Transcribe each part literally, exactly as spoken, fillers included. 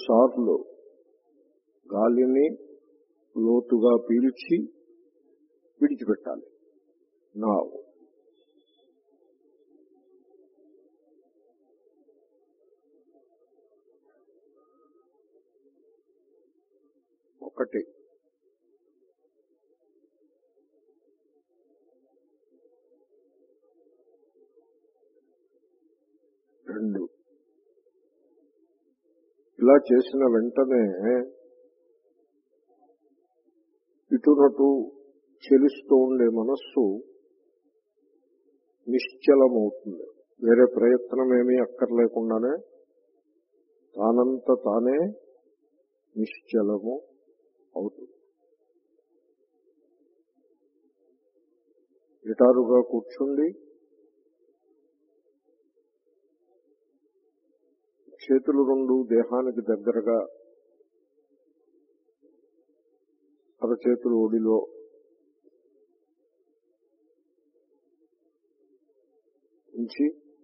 సార్లు గాలిని లోతుగా పీల్చి విడిచిపెట్టాలి. నా ఒకటి, రెండు. ఇలా చేసిన వెంటనే ఇటునటు చెలుస్తూ ఉండే మనస్సు నిశ్చలమవుతుంది. వేరే ప్రయత్నం ఏమీ అక్కర్లేకుండానే తానంత తానే నిశ్చలము అవుతుంది. నిటారుగా కూర్చుండి చేతులు రెండు దేహానికి దగ్గరగా, అరచేతులు ఒడిలో ఉంచి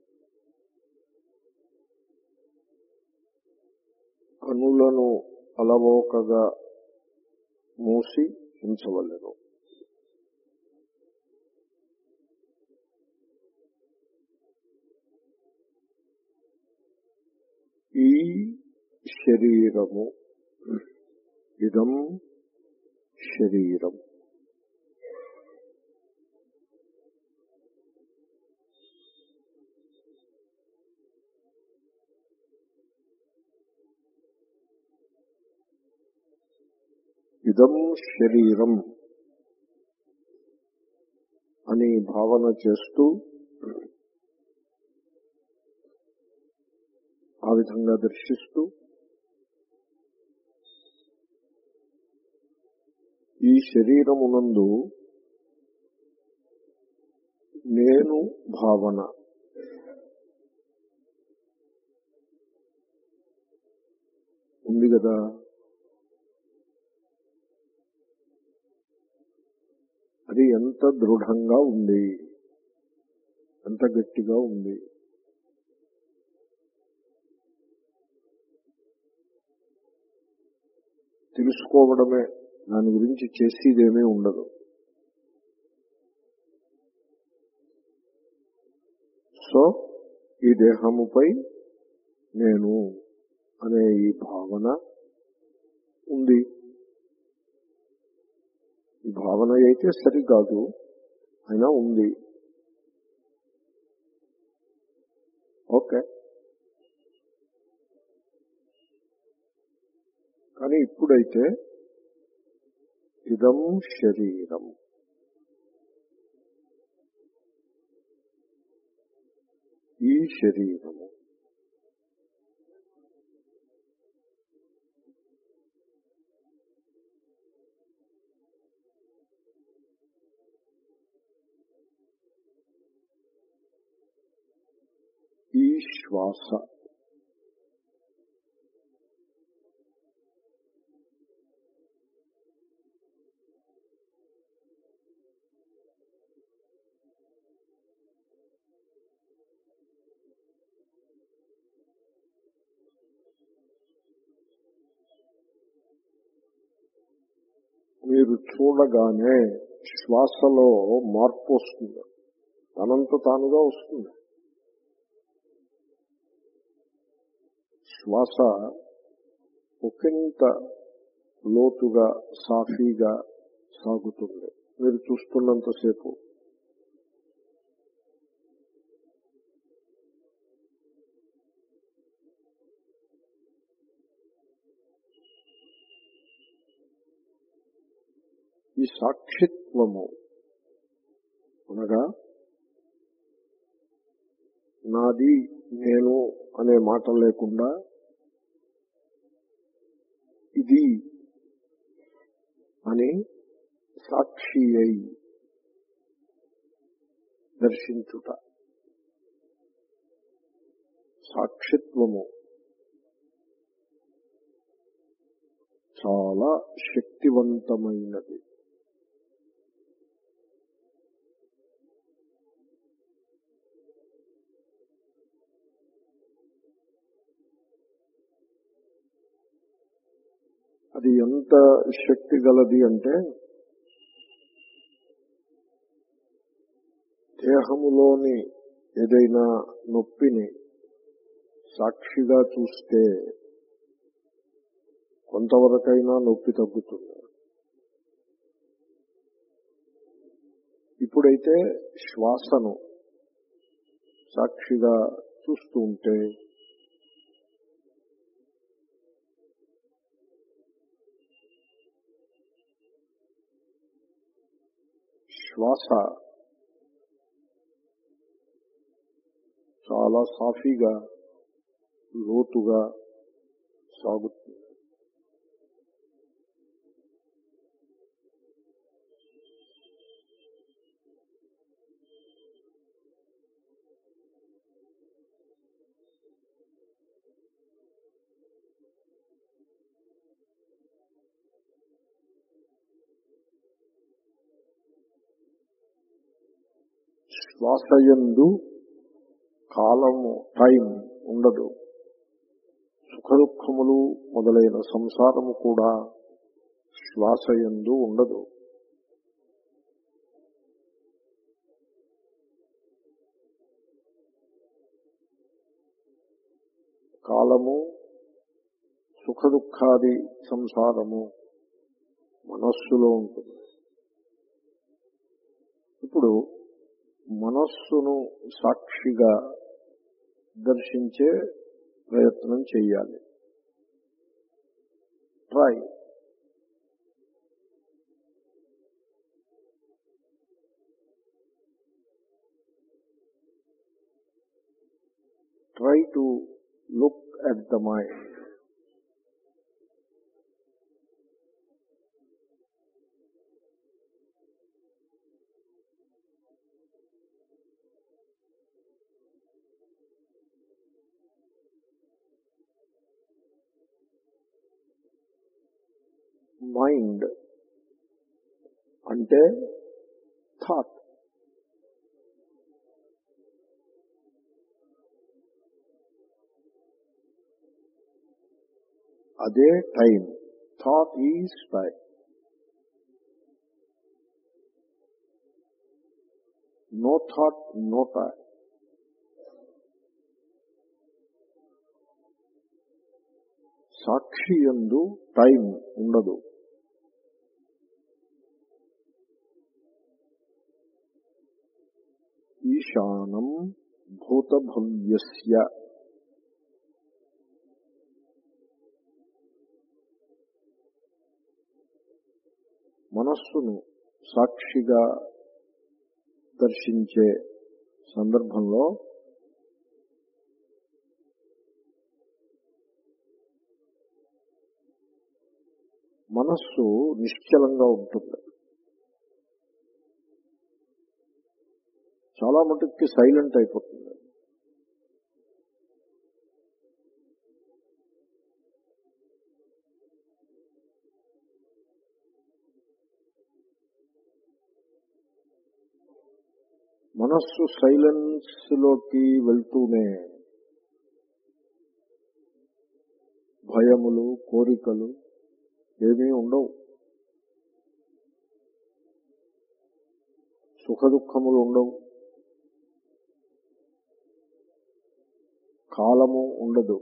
కనులను అలవోకగా మూసి ఉంచవలెను. ఈ శరీరము, ఇదం శరీరం, ఇదం శరీరం అని భావన చేస్తూ ఆ విధంగా దర్శిస్తూ ఈ శరీరమునందు నేను భావన ఉంది కదా, అది ఎంత దృఢంగా ఉంది, ఎంత గట్టిగా ఉంది. తెలుసుకోవడమే, దాని గురించి చేసేదేమీ ఉండదు. సో ఈ దేహముపై నేను అనే ఈ భావన ఉంది. ఈ భావన అయితే సరికాదు, అయినా ఉంది. ఓకే, కానీ ఇప్పుడైతే ఇదం శరీరం, ఈ శరీరము ఈ శ్వాస మీరు చూడగానే శ్వాసలో మార్పు వస్తుంది, తనంత తానుగా వస్తుంది. శ్వాస ఒకంత లోతుగా సాఫీగా సాగుతుంది మీరు చూస్తున్నంతసేపు. ఈ సాక్షిత్వము అనగా నాది నేను అనే మాట లేకుండా ఇది అని సాక్షి అయి దర్శించుట. సాక్షిత్వము చాలా శక్తివంతమైనది. అది ఎంత శక్తి గలది అంటే దేహములోని ఏదైనా నొప్పిని సాక్షిగా చూస్తే కొంతవరకైనా నొప్పి తగ్గుతుంది. ఇప్పుడైతే శ్వాసను సాక్షిగా చూస్తూ ఉంటే శ్వాస చాలా సాఫీగా లోతుగా సాగుతుంది. శ్వాసయందు కాలము టైం ఉండదు. సుఖ దుఃఖములు మొదలైన సంసారము కూడా శ్వాసయందు ఉండదు. కాలము సుఖ దుఃఖాది సంసారము మనస్సులో ఉంటుంది. ఇప్పుడు మనస్సును సాక్షిగా దర్శించే ప్రయత్నం చేయాలి. Try try to look at the mind. Mind అంటే థాట్. అదే time. Thought is time. No thought no time. సాక్షి యందు టైం ఉండదు. ఈశానం భూతభవ్యస్య మనస్సును సాక్షిగా దర్శించే సందర్భంలో మనస్సు నిశ్చలంగా ఉంటుంది. చాలా మటుక్కి సైలెంట్ అయిపోతుంది. మనస్సు సైలెన్స్ లోకి వెళ్తూనే భయములు కోరికలు ఏమీ ఉండవు. సుఖ దుఃఖములు ఉండవు. కాలము ఉండదు.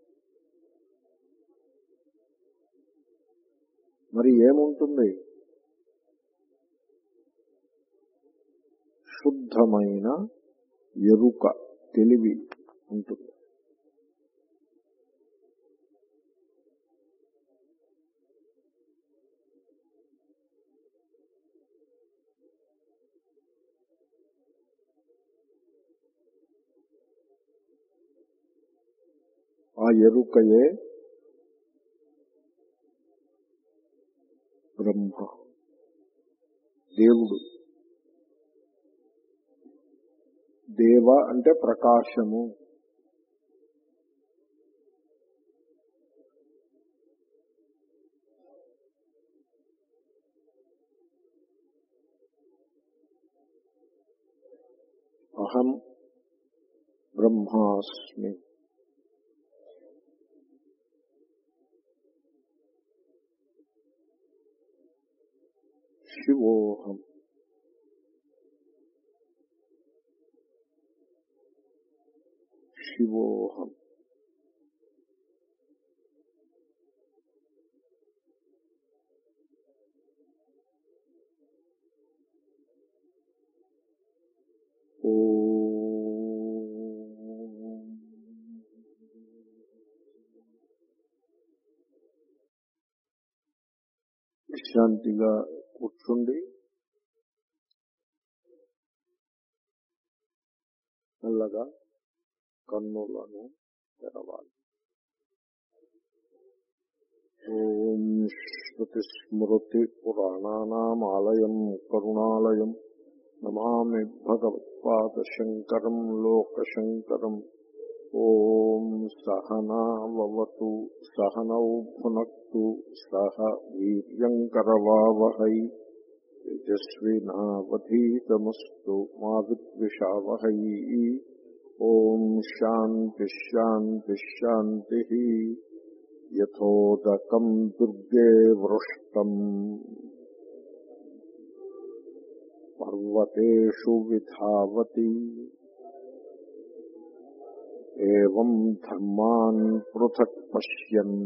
మరి ఏముంటుంది? శుద్ధమైన ఎరుక, తెలివి ఉంటుంది. ఆ ఎరుకయే బ్రహ్మ, దేవుడు. దేవ అంటే ప్రకాశము. అహం బ్రహ్మాస్మి. శివోహం శివోహం విశ్రాంతిగా కూర్చుండి మెల్లగా కన్నులను తెరవాలి. ఓం శ్రుతి స్మృతి పురాణానామాలయం కరుణాలయం నమామి భగవత్పాద శంకరం లోకశంకరం. ఓం సహనావతు సహనౌ భునక్తు సహ వీర్యంకరవావహై తేజస్వినావధీతమస్తు మా విద్విషావహై. ఓం శాంతి శాంతి శాంతి. యథోదకం దుర్గే వృష్టం పర్వతేషు విధావతి ఏవం ధర్మాన్ పృథక్ పశ్యన్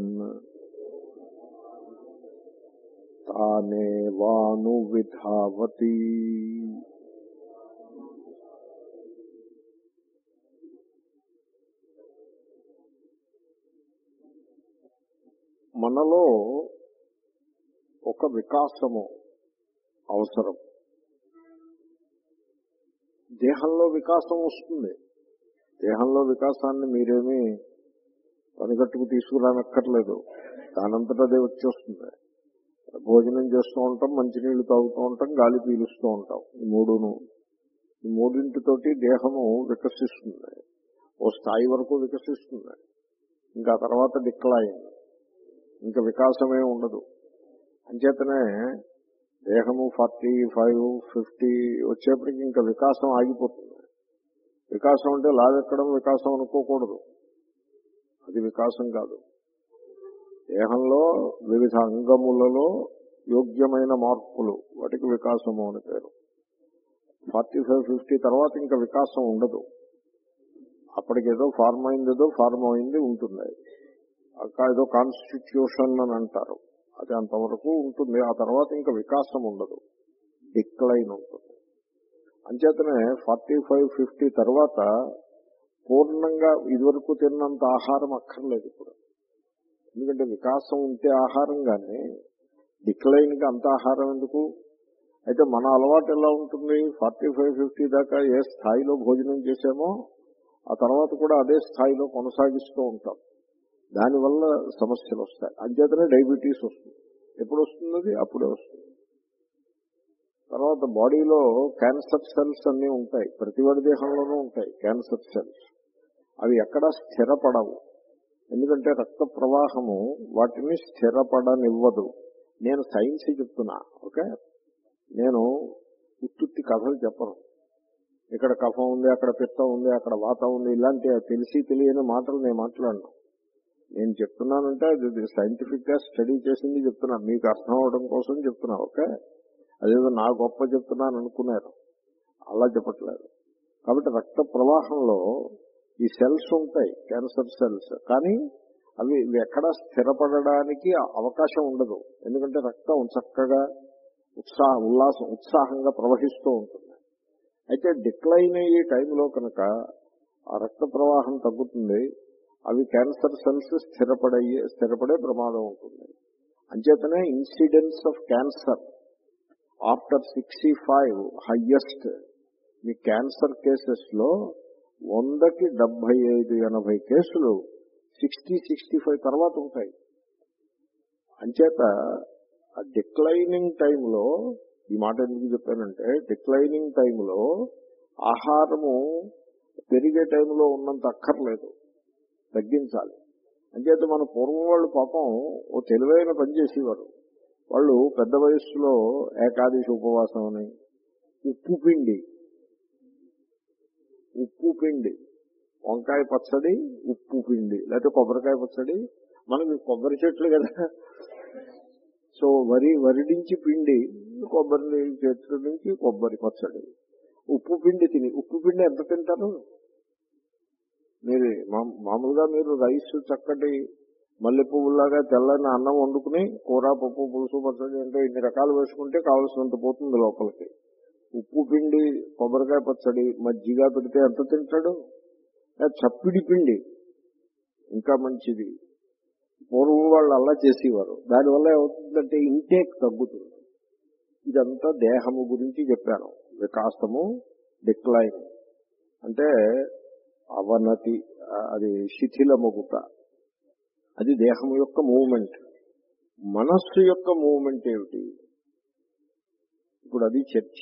తానేవానువిధావతి. మనలో ఒక వికాసము అవసరం. దేహంలో వికాసం వస్తుంది. దేహంలో వికాసాన్ని మీరేమీ పనిగట్టుకు తీసుకురానక్కర్లేదు, దానంతటా అదే వచ్చేస్తుంది. భోజనం చేస్తూ ఉంటాం, మంచినీళ్లు తాగుతూ ఉంటాం, గాలి పీలుస్తూ ఉంటాం. ఈ మూడును ఈ మూడింటితోటి దేహము వికసిస్తుంది. ఓ స్థాయి వరకు వికసిస్తుంది. ఇంకా తర్వాత డిక్లైన్, ఇంకా వికాసమే ఉండదు. అంచేతనే దేహము ఫార్టీ ఫైవ్ ఫిఫ్టీ వచ్చేప్పటికి ఇంకా వికాసం ఆగిపోతుంది. వికాసం అంటే లావెక్కడం వికాసం అనుకోకూడదు, అది వికాసం కాదు. దేహంలో వివిధ అంగములలో యోగ్యమైన మార్పులు, వాటికి వికాసము అని పేరు. ఫార్టీ ఫైవ్ ఫిఫ్టీ తర్వాత ఇంకా వికాసం ఉండదు. అప్పటికేదో ఫార్మ్ అయింది, ఏదో ఫార్మ్ అయింది ఉంటుంది. అక్క ఏదో కాన్స్టిట్యూషన్ అని అంటారు, అది అంతవరకు ఉంటుంది. ఆ తర్వాత ఇంకా వికాసం ఉండదు, డిక్లైన్ ఉంటుంది. అంచేతనే ఫార్టీ ఫైవ్ ఫిఫ్టీ తర్వాత పూర్ణంగా ఇదివరకు తిన్నంత ఆహారం అక్కర్లేదు ఇప్పుడు. ఎందుకంటే వికాసం ఉంటే ఆహారం, కానీ డిక్లైన్కి అంత ఆహారం ఎందుకు? అయితే మన అలవాటు ఎలా ఉంటుంది? ఫార్టీ ఫైవ్ ఫిఫ్టీ దాకా ఏ స్థాయిలో భోజనం చేసామో ఆ తర్వాత కూడా అదే స్థాయిలో కొనసాగిస్తూ ఉంటాం. దానివల్ల సమస్యలు వస్తాయి. అంచేతనే డయాబెటీస్ వస్తుంది. ఎప్పుడు వస్తుంది? అది అప్పుడే వస్తుంది. తర్వాత బాడీలో క్యాన్సర్ సెల్స్ అన్నీ ఉంటాయి, ప్రతి వాడి దేహంలోనూ ఉంటాయి క్యాన్సర్ సెల్స్. అవి ఎక్కడా స్థిరపడవు, ఎందుకంటే రక్త ప్రవాహము వాటిని స్థిరపడనివ్వదు. నేను సైన్స్ చెప్తున్నా, ఓకే? నేను ఉత్తుత్తి కథలు చెప్పను. ఇక్కడ కఫం ఉంది, అక్కడ పిత్తం ఉంది, అక్కడ వాతం ఉంది, ఇలాంటి తెలిసి తెలియని మాటలు నేను మాట్లాడను. నేను చెప్తున్నానంటే అది సైంటిఫిక్ గా స్టడీ చేసింది చెప్తున్నాను, మీకు అర్థం అవడం కోసం చెప్తున్నా, ఓకే? అదేదో నా గొప్ప చెప్తున్నాను అనుకున్నారు, అలా చెప్పట్లేదు. కాబట్టి రక్త ప్రవాహంలో ఈ సెల్స్ ఉంటాయి, క్యాన్సర్ సెల్స్, కానీ అవి ఎక్కడా స్థిరపడడానికి అవకాశం ఉండదు. ఎందుకంటే రక్తం చక్కగా ఉత్సాహ ఉల్లాసం ఉత్సాహంగా ప్రవహిస్తూ ఉంటుంది. అయితే డిక్లైన్ అయ్యే టైంలో కనుక ఆ రక్త ప్రవాహం తగ్గుతుంది, అవి క్యాన్సర్ సెల్స్ స్థిరపడయ్యే స్థిరపడే ప్రమాదం ఉంటుంది. అంచేతనే incidence of cancer after sixty five highest. మీ క్యాన్సర్ కేసెస్ లో వందకి డెబ్బై ఐదు ఎనభై కేసులు సిక్స్టీ సిక్స్టీ ఫైవ్ తర్వాత ఉంటాయి. అంచేత ఆ డిక్లైనింగ్ టైంలో, ఈ మాట ఎందుకు చెప్పానంటే, డిక్లైనింగ్ టైంలో ఆహారము పెరిగే టైంలో ఉన్నంత అక్కర్లేదు, తగ్గించాలి. అంచేత మన పూర్వం వాళ్ళు పాపం ఓ తెలివైన పని చేసేవారు. వాళ్ళు పెద్ద వయస్సులో ఏకాదశి ఉపవాసం అని, ఉప్పు పిండి ఉప్పు పిండి వంకాయ పచ్చడి, ఉప్పు పిండి, లేకపోతే కొబ్బరికాయ పచ్చడి. మనకి కొబ్బరి చెట్లు కదా, సో వరి వరిడించి పిండి కొబ్బరి చేతుల నుంచి కొబ్బరి పచ్చడి. ఉప్పు పిండి తిని ఉప్పు పిండి ఎంత తింటారు మీరు? మామూలుగా మీరు రైస్ చక్కటి మల్లె పువ్వులాగా తెల్లని అన్నం వండుకుని కూర పప్పు పులుసు పచ్చడి అంటే ఇన్ని రకాలు వేసుకుంటే కావలసినంత పోతుంది లోపలికి. ఉప్పు పిండి కొబ్బరికాయ పచ్చడి మజ్జిగ పెడితే ఎంత తింటాడు? చప్పిడి పిండి ఇంకా మంచిది. పూర్వం వాళ్ళు అలా చేసేవారు. దానివల్ల ఏమవుతుందంటే ఇంటేక్ తగ్గుతుంది. ఇదంతా దేహము గురించి చెప్పాను. వికాసము, డిక్లైన్ అంటే అవనతి, అది శిథిలమగుట, అది దేహం యొక్క మూవ్మెంట్. మనస్సు యొక్క మూవ్మెంట్ ఏమిటి? ఇప్పుడు అది చర్చ.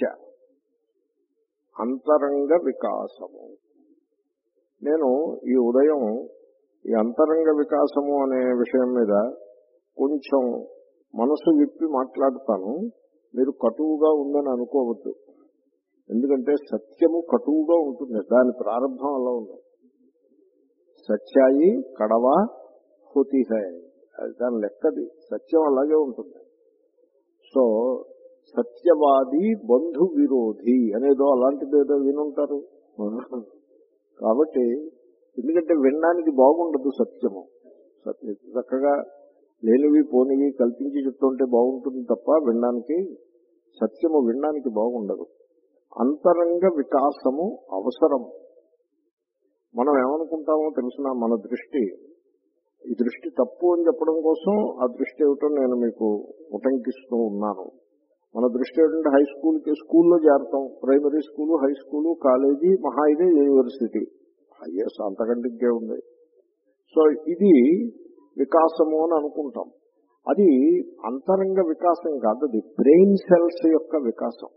అంతరంగ వికాసము. నేను ఈ ఉదయం ఈ అంతరంగ వికాసము అనే విషయం మీద కొంచెం మనసు విప్పి మాట్లాడతాను. మీరు కటువుగా ఉందని అనుకోవద్దు. ఎందుకంటే సత్యము కటువుగా ఉంటుంది. దాని ప్రారంభం అలా ఉంది. సత్యాయి కడవా హోతీ హై, అది దాని లెక్కది. సత్యం అలాగే ఉంటుంది. సో సత్యవాది బంధు విరోధి అనేదో అలాంటిది ఏదో వినుంటారు. కాబట్టి ఎందుకంటే వినడానికి బాగుండదు సత్యము. సత్య చక్కగా లేనివి పోనివి కల్పించి చెప్తుంటే బాగుంటుంది తప్ప వినడానికి సత్యము వినడానికి బాగుండదు. అంతరంగ వికాసము అవసరం. మనం ఏమనుకుంటామో తెలుసిన, మన దృష్టి ఈ దృష్టి తప్పు అని చెప్పడం కోసం ఆ దృష్టి ఏమిటో నేను మీకు ఉటంకిస్తూ ఉన్నాను. మన దృష్టి ఏంటంటే హై స్కూల్కి స్కూల్లో చేరతాం. Primary school, high school, college, మహా ఇది యూనివర్సిటీ. అయ్యేస్ అంతకంటే ఇంకే ఉంది. సో ఇది వికాసము అని అనుకుంటాం. అది అంతరంగ వికాసం కాదు. అది బ్రెయిన్ సెల్స్ యొక్క వికాసం,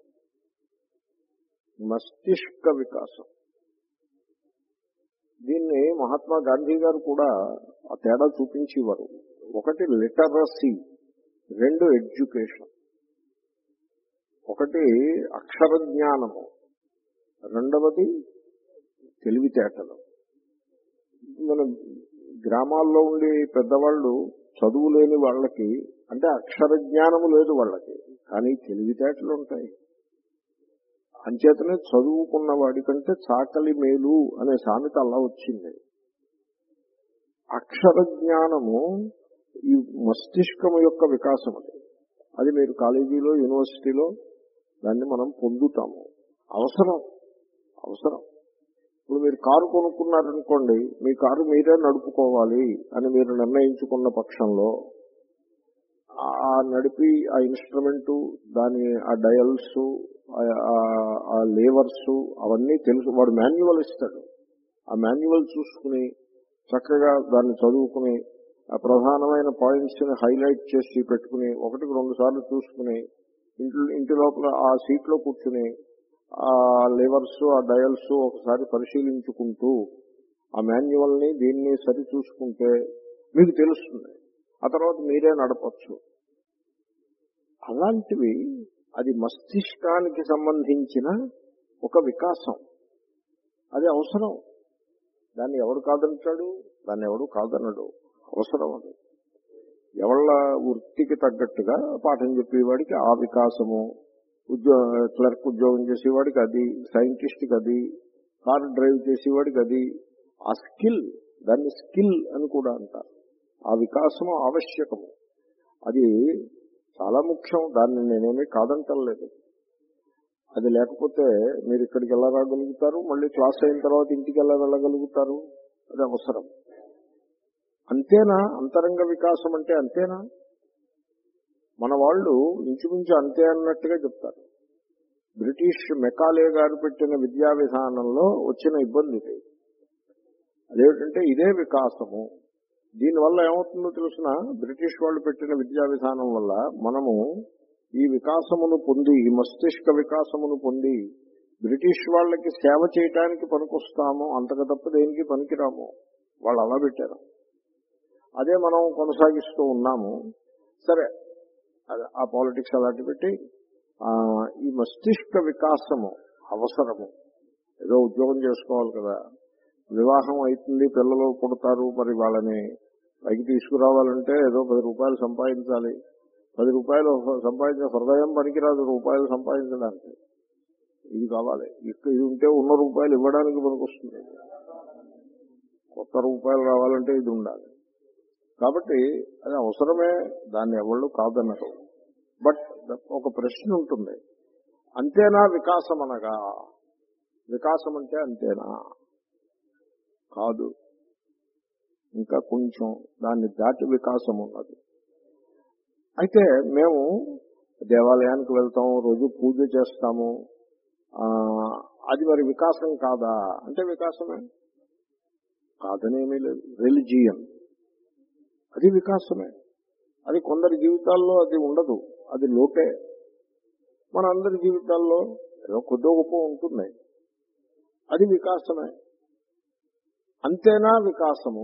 మస్తిష్క వికాసం. దీన్ని మహాత్మా గాంధీ గారు కూడా ఆ తేడా చూపించేవారు. ఒకటి లిటరసీ, రెండు ఎడ్యుకేషన్. ఒకటి అక్షర జ్ఞానము, రెండవది తెలివితేటలు. మన గ్రామాల్లో ఉండి పెద్దవాళ్ళు చదువు లేని వాళ్ళకి, అంటే అక్షర జ్ఞానము లేదు వాళ్ళకి, కానీ తెలివితేటలు ఉంటాయి. అంచేతనే చదువుకున్న వాడికంటే చాకలి మేలు అనే సామెత అలా వచ్చింది. అక్షర జ్ఞానము ఈ మస్తిష్కము యొక్క వికాసం. అది అది మీరు కాలేజీలో, యూనివర్సిటీలో దాన్ని మనం పొందుతాము. అవసరం అవసరం ఇప్పుడు మీరు కారు కొనుక్కున్నారనుకోండి, మీ కారు మీరే నడుపుకోవాలి అని మీరు నిర్ణయించుకున్న పక్షంలో ఆ నడిపి ఆ ఇన్స్ట్రుమెంటు, దాని ఆ డయల్స్, ఆ లేవర్స్ అవన్నీ తెలుసు. వాడు మాన్యువల్ ఇస్తాడు. ఆ మాన్యువల్ చూసుకుని చక్కగా దాన్ని చదువుకుని ఆ ప్రధానమైన పాయింట్స్ ని హైలైట్ చేసి పెట్టుకుని ఒకటికి రెండు సార్లు చూసుకుని ఇంటి ఇంటి లోపల ఆ సీట్లో కూర్చుని ఆ లేవర్స్, ఆ డయల్స్ ఒకసారి పరిశీలించుకుంటూ ఆ మాన్యువల్ ని దీన్ని సరి చూసుకుంటే మీకు తెలుస్తుంది. ఆ తర్వాత మీరే నడపచ్చు. అలాంటివి అది మస్తిష్కానికి సంబంధించిన ఒక వికాసం. అది అవసరం. దాన్ని ఎవడు కాదంటాడు? దాన్ని ఎవడు కాదనడు. అవసరం. అది ఎవళ్ళ వృత్తికి తగ్గట్టుగా పాఠం చెప్పేవాడికి ఆ వికాసము, ఉద్యోగ క్లర్క్ ఉద్యోగం చేసేవాడికి అది, సైంటిస్ట్కి అది, కార్ డ్రైవ్ చేసేవాడికి అది. ఆ స్కిల్, దాన్ని స్కిల్ అని కూడా అంటారు. ఆ వికాసము ఆవశ్యకము. అది చాలా ముఖ్యం. దాన్ని నేనేమీ కాదంటలేదు. అది లేకపోతే మీరు ఇక్కడికి ఎలా రాగలుగుతారు? మళ్ళీ క్లాస్ అయిన తర్వాత ఇంటికి ఎలా వెళ్ళగలుగుతారు? అది అవసరం. అంతేనా అంతరంగ వికాసం అంటే? అంతేనా? మన వాళ్ళు ఇంచుమించు అంతే అన్నట్టుగా చెప్తారు. బ్రిటిష్ మెకాలే గారు పెట్టిన విద్యా విధానంలో వచ్చిన ఇబ్బంది ఇది. అదేమిటంటే ఇదే వికాసము. దీనివల్ల ఏమవుతుందో తెలుసిన, బ్రిటిష్ వాళ్ళు పెట్టిన విద్యా విధానం వల్ల మనము ఈ వికాసమును పొంది, ఈ మస్తిష్క వికాసమును పొంది బ్రిటిష్ వాళ్ళకి సేవ చేయటానికి పనికొస్తాము. అంతకు తప్ప దేనికి పనికిరాము. వాళ్ళు అలా పెట్టారు. అదే మనం కొనసాగిస్తూ ఉన్నాము. సరే, ఆ పాలిటిక్స్ అలాంటి పెట్టి ఈ మస్తిష్క వికాసము అవసరము. ఏదో ఉద్యోగం చేసుకోవాలి కదా, వివాహం అవుతుంది, పిల్లలు పుడతారు, మరి వాళ్ళని పైకి తీసుకురావాలంటే ఏదో పది రూపాయలు సంపాదించాలి. పది రూపాయలు సంపాదించిన హృదయం పనికిరాదు రూపాయలు సంపాదించడానికి. ఇది కావాలి. ఇక్కడ ఇది ఉంటే ఉన్న రూపాయలు ఇవ్వడానికి పనికొస్తుంది. కొత్త రూపాయలు రావాలంటే ఇది ఉండాలి. కాబట్టి అది అవసరమే, దాన్ని ఎవళ్ళు కాదన్నారు. బట్ ఒక ప్రశ్న ఉంటుంది, అంతేనా వికాసం అనగా? వికాసం అంటే అంతేనా? కాదు, ఇంకా కొంచెం దాన్ని దాటి వికాసం ఉన్నది. అయితే మేము దేవాలయానికి వెళ్తాం, రోజు పూజ చేస్తాము, అది మరి వికాసం కాదా అంటే వికాసమే, కాదనేమీ లేదు. రిలిజియన్ అది వికాసమే. అది కొందరి జీవితాల్లో అది ఉండదు, అది లోటే. మన అందరి జీవితాల్లో ఏదో కొద్ది గొప్ప ఉంటుంది, అది వికాసమే. అంతేనా వికాసము?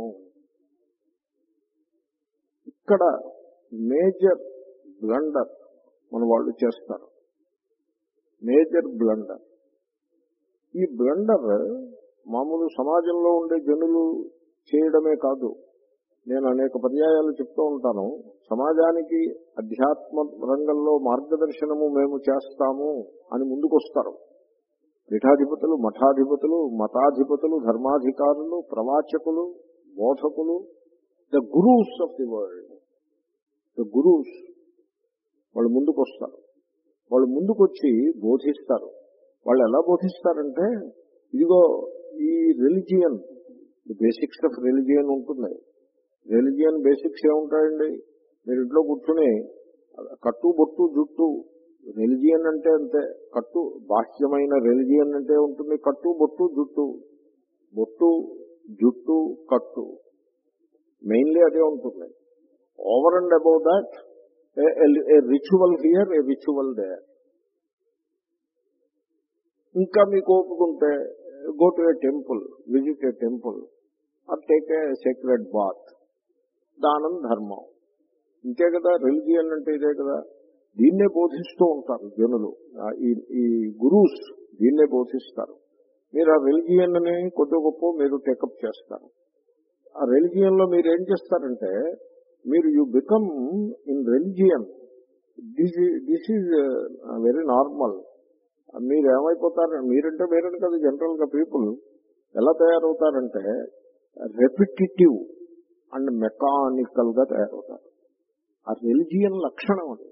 ఇక్కడ మేజర్ బ్లండర్ మన వాళ్ళు చేస్తారు, మేజర్ బ్లండర్. ఈ బ్లండర్ మామూలు సమాజంలో ఉండే జనులు చేయడమే కాదు, నేను అనేక పర్యాయాలు చెప్తూ ఉంటాను, సమాజానికి అధ్యాత్మ రంగంలో మార్గదర్శనము మేము చేస్తాము అని ముందుకొస్తారు పీఠాధిపతులు, మఠాధిపతులు, మతాధిపతులు, ధర్మాధికారులు, ప్రవాచకులు, బోధకులు, the gurus of the world, the gurus. వాళ్ళు ముందుకొస్తారు, వాళ్ళు ముందుకొచ్చి బోధిస్తారు. వాళ్ళు ఎలా బోధిస్తారంటే, ఇదిగో ఈ రిలిజియన్, బేసిక్స్ ఆఫ్ రిలిజియన్ ఉంటుంది. రిలిజియన్ బేసిక్స్ ఏముంటాయండి? మీరు ఇంట్లో కూర్చుని కట్టు బొట్టు జుట్టు, రిలిజియన్ అంటే అంతే. కట్టు బాహ్యమైన రిలిజియన్ అంటే ఉంటుంది, కట్టు బొట్టు జుట్టు, బొట్టు జుట్టు కట్టు, మెయిన్లీ అదే ఉంటుంది. Over and above that a ritual here, a ritual there. ఇంకా మీకు ఓపుకుంటే go to a temple, visit a temple, or take a sacred bath, దానం ధర్మం. ఇంతే కదా రిలిజియన్ అంటే, ఇదే కదా. దీన్నే బోధిస్తూ ఉంటారు జనులు, ఈ గురూస్ దీన్నే బోధిస్తారు. మీరు ఆ రిలిజియన్ ని కొద్ది గొప్ప మీరు టేకప్ చేస్తారు. ఆ రిలిజియన్ లో మీరు ఏం చేస్తారంటే, మీరు you become in religion, this this is very normal. మీరు ఏమైపోతారు, మీరంటే మీరంటే కదా, జనరల్ గా పీపుల్ ఎలా తయారవుతారంటే రెపిటేటివ్ అండ్ మెకానికల్ గా తయారవుతారు. ఆ రిలిజియన్ లక్షణం అది.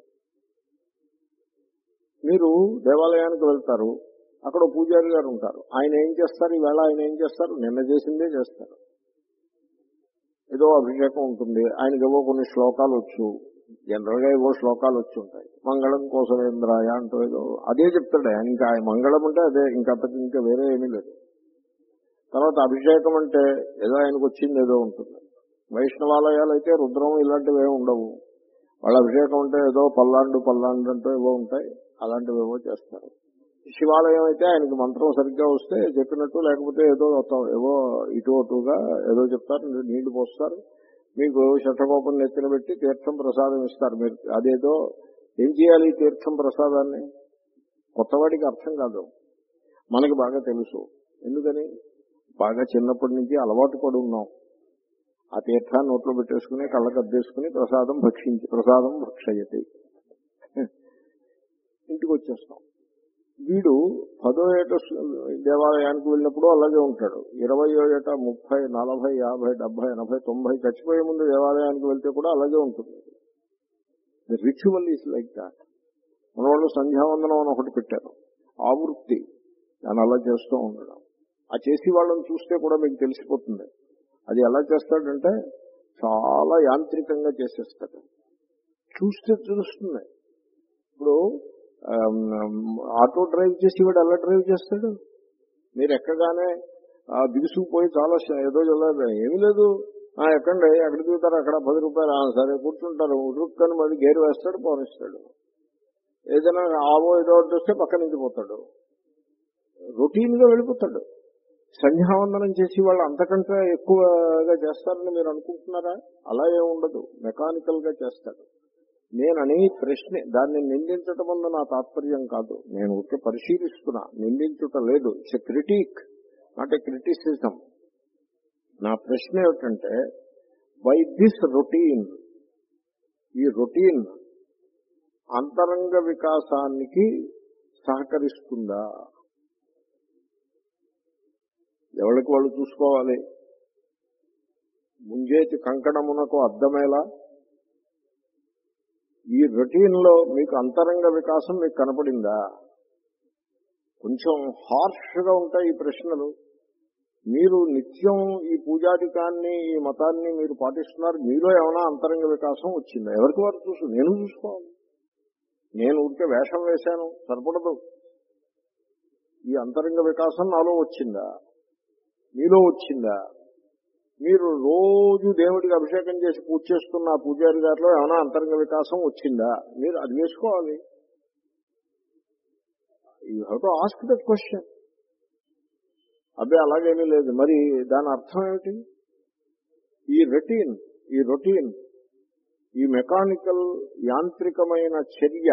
మీరు దేవాలయానికి వెళ్తారు, అక్కడ పూజారి గారు ఉంటారు, ఆయన ఏం చేస్తారు, ఈవేళ ఆయన ఏం చేస్తారు, నిన్న చేసిందే చేస్తారు. ఏదో అభిషేకం ఉంటుంది, ఆయనకి ఏవో కొన్ని శ్లోకాలు వచ్చు, జనరల్ గా ఏవో శ్లోకాలు వచ్చి ఉంటాయి. మంగళం కోసలేంద్రాయ అంటూ ఏదో అదే చెప్తాడు ఆయన. ఇంకా మంగళం అంటే అదే, ఇంకా ఇంకా వేరే ఏమీ లేదు. తర్వాత అభిషేకం అంటే ఏదో ఆయనకు వచ్చింది ఏదో ఉంటుంది. వైష్ణవాలయాలు అయితే రుద్రం ఇలాంటివి ఏమి ఉండవు. వాళ్ళ అభిషేకం అంటే ఏదో పల్లాండు పల్లాండు అంటూ ఏవో ఉంటాయి, అలాంటివి ఏవో చేస్తారు. శివాలయం అయితే ఆయనకి మంత్రం సరిగ్గా వస్తే చెప్పినట్టు, లేకపోతే ఏదో ఏవో ఇటు అటుగా ఏదో చెప్తారు, నీళ్లు పోస్తారు, మీకు శతకోపం నెత్తిన పెట్టి తీర్థం ప్రసాదం ఇస్తారు. మీరు అదేదో ఏం చేయాలి ఈ తీర్థం ప్రసాదాన్ని? కొత్తవాడికి అర్థం కాదు, మనకి బాగా తెలుసు. ఎందుకని? బాగా చిన్నప్పటి నుంచి అలవాటు పడి ఉన్నాం. ఆ తీర్థాన్ని నోట్లో పెట్టేసుకుని కళ్ళకు అద్దేసుకుని ప్రసాదం భక్షించి ప్రసాదం భక్షయతి ఇంటికి వచ్చేస్తాం. వీడు పదో ఏట దేవాలయానికి వెళ్ళినప్పుడు అలాగే ఉంటాడు, ఇరవయో ఏట ముప్పై నలభై యాభై డెబ్బై ఎనభై తొంభై చచ్చిపోయే ముందు దేవాలయానికి వెళ్తే కూడా అలాగే ఉంటుంది. The ritual is like that. మన వాళ్ళు సంధ్యావందనం అని ఒకటి పెట్టారు, ఆవృత్తి, దాన్ని అలా చేస్తూ ఉండడం. ఆ చేసి వాళ్ళని చూస్తే కూడా మీకు తెలిసిపోతుంది. అది ఎలా చేస్తాడంటే చాలా యాంత్రికంగా చేసేస్తాడు, చూస్తే తెలుస్తుంది. ఇప్పుడు ఆటో డ్రైవ్ చేసి వాడు ఎలా డ్రైవ్ చేస్తాడు? మీరు ఎక్కగానే దిగుసుకుపోయి చాలా ఏదో చల్లారు, ఏమీ లేదు, ఎక్కండి, ఎక్కడ దిగుతారు, అక్కడ పది రూపాయలు, సరే కూర్చుంటారు, ఉరుక్కని మరి గేరు వేస్తాడు, పోనిస్తాడు. ఏదైనా ఆవో ఏదో వస్తే పక్క నుంచి పోతాడు, రొటీన్ గా వెళ్ళిపోతాడు. సంధ్యావందనం చేసి వాళ్ళు అంతకంటే ఎక్కువగా చేస్తారని మీరు అనుకుంటున్నారా? అలా ఏమి ఉండదు, మెకానికల్ గా చేస్తాడు. నేనని ప్రశ్న, దాన్ని నిందించటం వల్ల నా తాత్పర్యం కాదు, నేను ఒకే పరిశీలిస్తున్నా, నిందించుట లేదు. It's a critic, not a criticism. నా ప్రశ్న ఏమిటంటే, బై దిస్ రొటీన్, ఈ రొటీన్ అంతరంగ వికాసానికి సహకరిస్తుందా? ఎవరికి వాళ్ళు చూసుకోవాలి. ముంజేతి కంకణమునకు అద్దమేలా ఈ రొటీన్ లో మీకు అంతరంగ వికాసం మీకు కనపడిందా? కొంచెం హార్ష్ గా ఉంటాయి ఈ ప్రశ్నలు. మీరు నిత్యం ఈ పూజాధికాన్ని ఈ మతాన్ని మీరు పాటిస్తున్నారు, మీలో ఏమైనా అంతరంగ వికాసం వచ్చిందా? ఎవరికి వారు చూసు నేను చూసుకోవాలి. నేను ఊరికే వేషం వేశాను సరిపడదు. ఈ అంతరంగ వికాసం నాలో వచ్చిందా, మీలో వచ్చిందా? మీరు రోజు దేవుడికి అభిషేకం చేసి పూజ చేస్తున్న పూజారి గారిలో ఏమైనా అంతరంగ వికాసం వచ్చిందా? మీరు అది వేసుకోవాలి. You have to ask that question. అబ్బే అలాగేమీ లేదు. మరి దాని అర్థం ఏమిటి? ఈ రొటీన్ ఈ రొటీన్ ఈ మెకానికల్ యాంత్రికమైన చర్య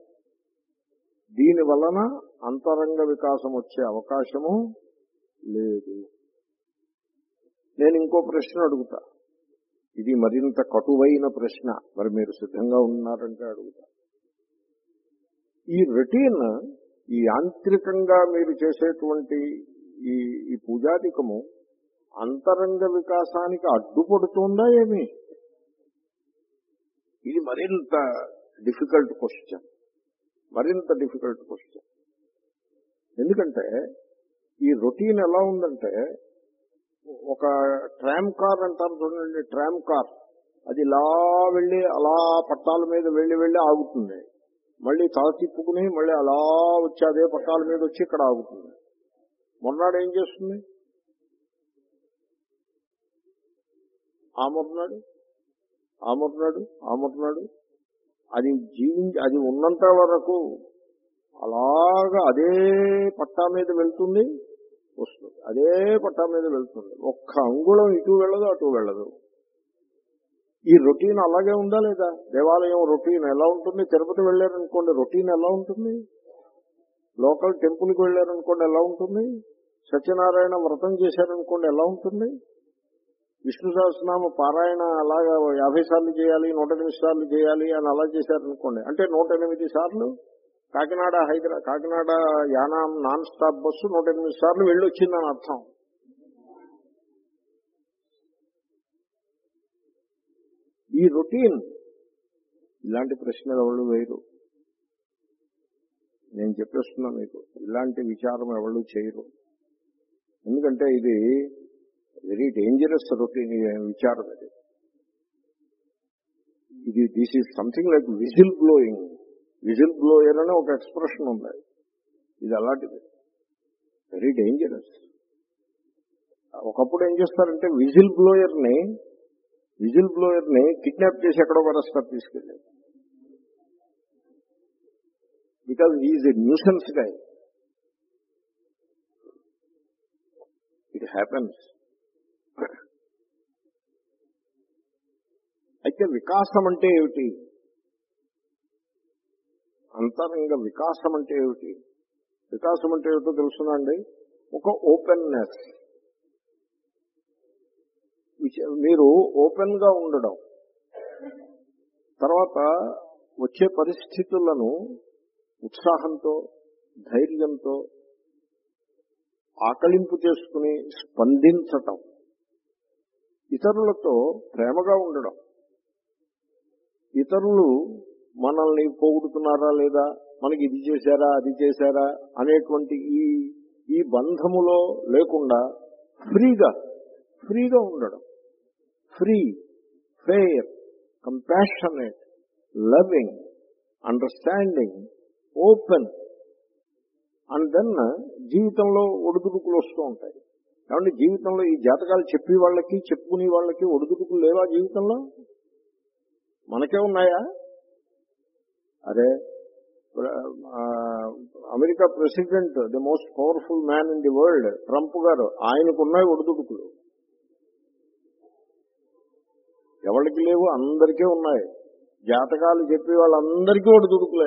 దీని వలన అంతరంగ వికాసం వచ్చే అవకాశము లేదు. నేను ఇంకో ప్రశ్న అడుగుతా. ఇది మరింత కటువైన ప్రశ్న, మరి మీరు సిద్ధంగా ఉన్నారంటే అడుగుతా. ఈ రొటీన్ ఈ యాంత్రికంగా మీరు చేసేటువంటి ఈ ఈ పూజాధికము అంతరంగ వికాసానికి అడ్డుపడుతుందా ఏమి? ఇది మరింత డిఫికల్ట్ క్వశ్చన్, మరింత డిఫికల్ట్ క్వశ్చన్. ఎందుకంటే ఈ రొటీన్ ఎలా ఉందంటే, ఒక ట్రామ్ కార్ అంటారు చూడండి, ట్రామ్ కార్ అది ఇలా వెళ్ళి అలా పట్టాల మీద వెళ్ళి వెళ్ళి ఆగుతుంది, మళ్ళీ తల తిప్పుకుని మళ్ళీ అలా వచ్చి అదే పట్టాల మీద వచ్చి ఇక్కడ ఆగుతుంది. మొన్నాడు ఏం చేస్తుంది? ఆమర్నాడు ఆమర్నాడు ఆమర్నాడు అది జీవించి అది ఉన్నంత వరకు అలాగా అదే పట్టా మీద వెళ్తుంది వస్తుంది, అదే పట్టా మీద వెళ్తుంది. ఒక్క అంగుళం ఇటు వెళ్ళదు అటు వెళ్ళదు. ఈ రొటీన్ అలాగే ఉందా లేదా? దేవాలయం రొటీన్ ఎలా ఉంటుంది? తిరుపతి వెళ్ళారనుకోండి రొటీన్ ఎలా ఉంటుంది? లోకల్ టెంపుల్కి వెళ్ళారనుకోండి ఎలా ఉంటుంది? సత్యనారాయణ వ్రతం చేశారనుకోండి ఎలా ఉంటుంది? విష్ణు సహస్రనామ పారాయణ అలాగా యాభై సార్లు చేయాలి, నూట ఎనిమిది సార్లు చేయాలి అని అలా చేశారనుకోండి, అంటే నూట ఎనిమిది సార్లు Kakinada Hyderabad Kakinada Yanam non stop bus నూట ఎనిమిది సార్లు వెళ్ళొచ్చిందని అర్థం. ఈ రొటీన్ ఇలాంటి ప్రశ్నలు ఎవరు వేయరు. నేను చెప్పేస్తున్నా మీకు, ఇలాంటి విచారం ఎవరు చేయరు. ఎందుకంటే ఇది వెరీ డేంజరస్ రొటీన్ విచారం. ఇది ఇది this is something like whistle blowing. Whistle blower అనే ఒక ఎక్స్ప్రెషన్ ఉంది. ఇది అలాంటిది, వెరీ డేంజరస్. ఒకప్పుడు ఏం చేస్తారంటే విజిల్ బ్లోయర్ ని విజిల్ బ్లోయర్ ని కిడ్నాప్ చేసి ఎక్కడో వరస్తారు తీసుకెళ్ళి, because is a nuisance guy. It happens. అయితే వికాసం అంటే ఏమిటి? అంతరంగ వికాసం అంటే ఏమిటి? వికాసం అంటే ఏమిటో తెలుసునండి. ఒక ఓపెన్నెస్. మీరు ఓపెన్ గా ఉండడం, తర్వాత వచ్చే పరిస్థితులను ఉత్సాహంతో ధైర్యంతో ఆకలింపు చేసుకుని స్పందించటం, ఇతరులతో ప్రేమగా ఉండడం, ఇతరులు మనల్ని పోగొడుతున్నారా లేదా, మనకి ఇది చేశారా అది చేశారా అనేటువంటి ఈ ఈ బంధములో లేకుండా ఫ్రీగా ఫ్రీగా ఉండడం. Free, fair, compassionate, loving, understanding, open. And then జీవితంలో ఒడిదుడుకులు వస్తూ ఉంటాయి. కాబట్టి జీవితంలో ఈ జాతకాలు చెప్పే వాళ్ళకి చెప్పుకునే వాళ్ళకి ఒడిదుడుకులు లేవా జీవితంలో? మనకే ఉన్నాయా? అరే America president, the most powerful man in the world, Trump గారు, ఆయనకున్నాయి ఒడిదుడుకులు. ఎవరికి లేవు? అందరికీ ఉన్నాయి. జాతకాలు చెప్పే వాళ్ళందరికీ ఒడిదుడుకులే.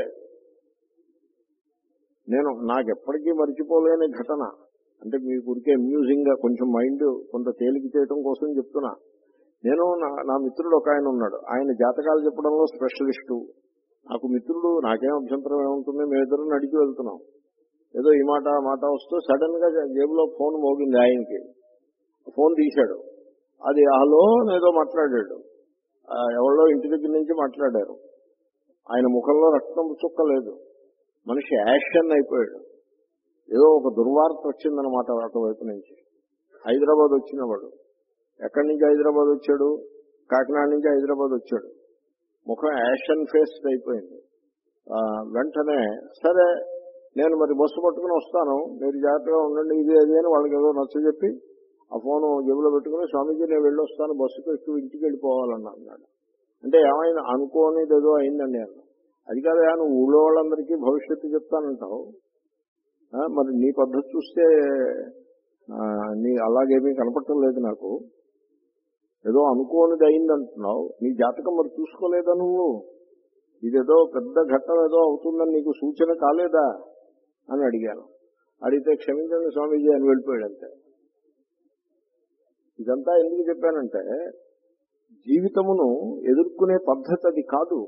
నేను నాకెప్పటికీ మర్చిపోలేని ఘటన, అంటే మీ గురికే అమ్యూజింగ్ గా కొంచెం మైండ్ కొంత తేలిక చేయడం కోసం చెప్తున్నా. నేను నా మిత్రుడు ఒక ఆయన ఉన్నాడు, ఆయన జాతకాలు చెప్పడంలో స్పెషలిస్టు. నాకు మిత్రుడు, నాకేం అభ్యంతరం ఏముంటుంది, మేమిద్దరం నడిచి వెళ్తున్నాం. ఏదో ఈ మాట ఆ మాట వస్తూ సడన్ గా జేబులో ఫోన్ మోగింది ఆయనకి. ఫోన్ తీశాడు. అది హలో ఏదో మాట్లాడాడు. ఎవరో ఇంటి దగ్గర నుంచి మాట్లాడారు. ఆయన ముఖంలో రక్తం చుక్క లేదు. మనిషి యాక్షన్ అయిపోయాడు. ఏదో ఒక దుర్వార్త వచ్చిందనమాట అటువైపు నుంచి. హైదరాబాద్ వచ్చినవాడు. ఎక్కడి నుంచి హైదరాబాద్ వచ్చాడు? కాకినాడ నుంచి హైదరాబాద్ వచ్చాడు. ముఖం యాక్షన్ ఫేస్ అయిపోయింది. వెంటనే సరే నేను మరి బస్సు పట్టుకుని వస్తాను, మీరు జాగ్రత్తగా ఉండండి, ఇది అది అని వాళ్ళకి ఏదో నచ్చజెప్పి ఆ ఫోను జేబులో పెట్టుకుని స్వామీజీ నేను వెళ్ళొస్తాను, బస్సుకు ఎక్కువ ఇంటికి వెళ్ళిపోవాలన్నా అన్నాడు. అంటే ఏమైనా అనుకోనిది ఏదో అయిందండి అన్న. అది కాదా, నువ్వు ఊళ్ళో వాళ్ళందరికీ భవిష్యత్తు చెప్తానంటావు, మరి నీ పద్ధతి చూస్తే నీ అలాగేమీ కనపడటం లేదు నాకు. ఏదో అనుకోనిది అయిందంటున్నావు, నీ జాతకం మరి చూసుకోలేదా నువ్వు? ఇదేదో పెద్ద ఘట్టం ఏదో అవుతుందని నీకు సూచన కాలేదా అని అడిగాను. అడిగితే క్షమించండి స్వామీజీ అని వెళ్ళిపోయాడు అంతే. ఇదంతా ఎందుకు చెప్పానంటే జీవితమును ఎదుర్కొనే పద్ధతి అది కాదు.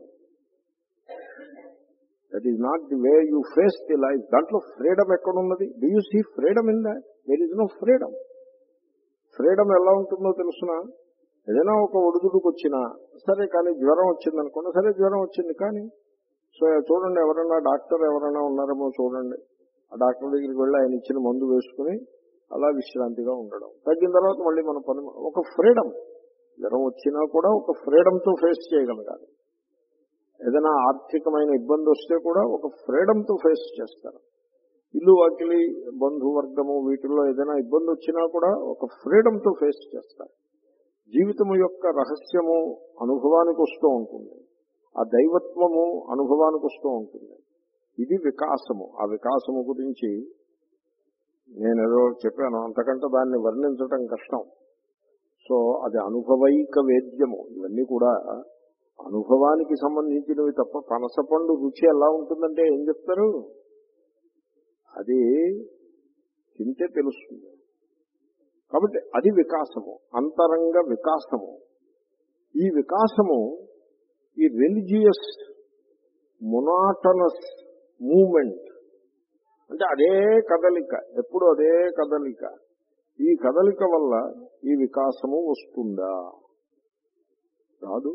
That is not the way you face the life. దాంట్లో ఫ్రీడమ్ ఎక్కడున్నది? Do you see freedom in that? There is no freedom. Freedom ఎలా ఉంటుందో తెలుసునా? ఏదైనా ఒక ఒడిదుడుకు వచ్చినా సరే, కానీ జ్వరం వచ్చింది అనుకోండి, సరే జ్వరం వచ్చింది కానీ సో చూడండి, ఎవరైనా డాక్టర్ ఎవరైనా ఉన్నారేమో చూడండి, ఆ డాక్టర్ దగ్గరికి వెళ్ళి ఆయన ఇచ్చిన మందు వేసుకుని అలా విశ్రాంతిగా ఉండడం. తగ్గిన తర్వాత మళ్ళీ మన పని. ఒక ఫ్రీడమ్. జ్వరం వచ్చినా కూడా ఒక ఫ్రీడమ్తో ఫేస్ చేయగలగాలి. ఏదైనా ఆర్థికమైన ఇబ్బంది వస్తే కూడా ఒక ఫ్రీడమ్తో ఫేస్ చేస్తారు. ఇల్లు వాకిలి బంధువర్గము వీటిల్లో ఏదైనా ఇబ్బంది వచ్చినా కూడా ఒక ఫ్రీడమ్తో ఫేస్ చేస్తారు. జీవితము యొక్క రహస్యము అనుభవానికి వస్తూ ఉంటుంది. ఆ దైవత్వము అనుభవానికి వస్తూ ఉంటుంది. ఇది వికాసము. ఆ వికాసము గురించి నేనేదో చెప్పాను, అంతకంటే దాన్ని వర్ణించటం కష్టం. సో అది అనుభవైక వేద్యము. ఇవన్నీ కూడా అనుభవానికి సంబంధించినవి తప్ప పనసపండు రుచి ఎలా ఉంటుందంటే ఏం చెప్తారు? అది తింటే తెలుస్తుంది. కాబట్టి అది వికాసము, అంతరంగ వికాసము. ఈ వికాసము ఈ రిలీజియస్ మొనాటనస్ మూమెంట్ అంటే అదే కదలిక, ఎప్పుడు అదే కదలిక. ఈ కదలిక వల్ల ఈ వికాసము వస్తుందా? రాదు.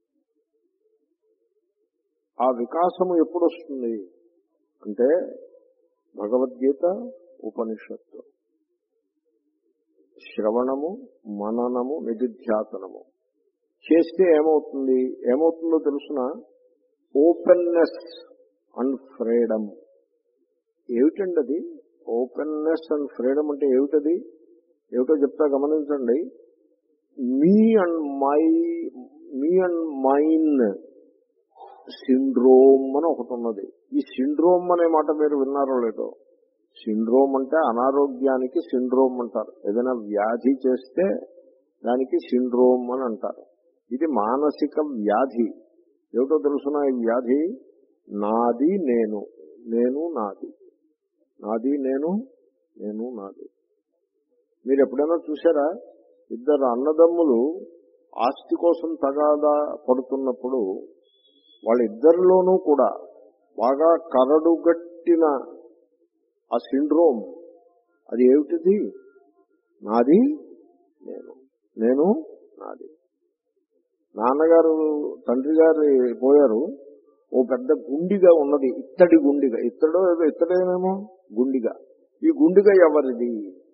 ఆ వికాసము ఎప్పుడు వస్తుంది అంటే భగవద్గీత ఉపనిషత్తు శ్రవణము మననము నిధిధ్యాసనము చేస్తే ఏమవుతుంది? ఏమవుతుందో తెలుసునా? Openness and freedom. ఏమిటండి అది? ఓపెన్నెస్ అండ్ ఫ్రీడమ్ అంటే ఏమిటది? ఏమిటో చెప్తా గమనించండి. Me and my me and mine syndrome అని ఒకటి ఉన్నది. ఈ సిండ్రోమ్ అనే మాట మీరు విన్నారో లేదో? సిండ్రోమ్ అంటే అనారోగ్యానికి సిండ్రోమ్ అంటారు. ఏదైనా వ్యాధి చేస్తే దానికి సిండ్రోమ్ అని అంటారు. ఇది మానసిక వ్యాధి. ఏమిటో తెలుసునా? ఈ వ్యాధి నాది నేను, నేను నాది, నాది నేను, నేను నాది. మీరు ఎప్పుడైనా చూసారా? ఇద్దరు అన్నదమ్ములు ఆస్తి కోసం తగాదా పడుతున్నప్పుడు వాళ్ళిద్దరిలోనూ కూడా బాగా కరడుగట్టిన ఆ సిండ్రోమ్ అది ఏమిటిది? నాది నేను, నేను నాది. నాన్నగారు తండ్రి గారు పోయారు. ఓ పెద్ద గుండిగా ఉన్నది, ఇత్తడి గుండిగా. ఇత్తడో ఏదో ఇత్తడేనేమో గుండిగా. ఈ గుండిగా ఎవరిది?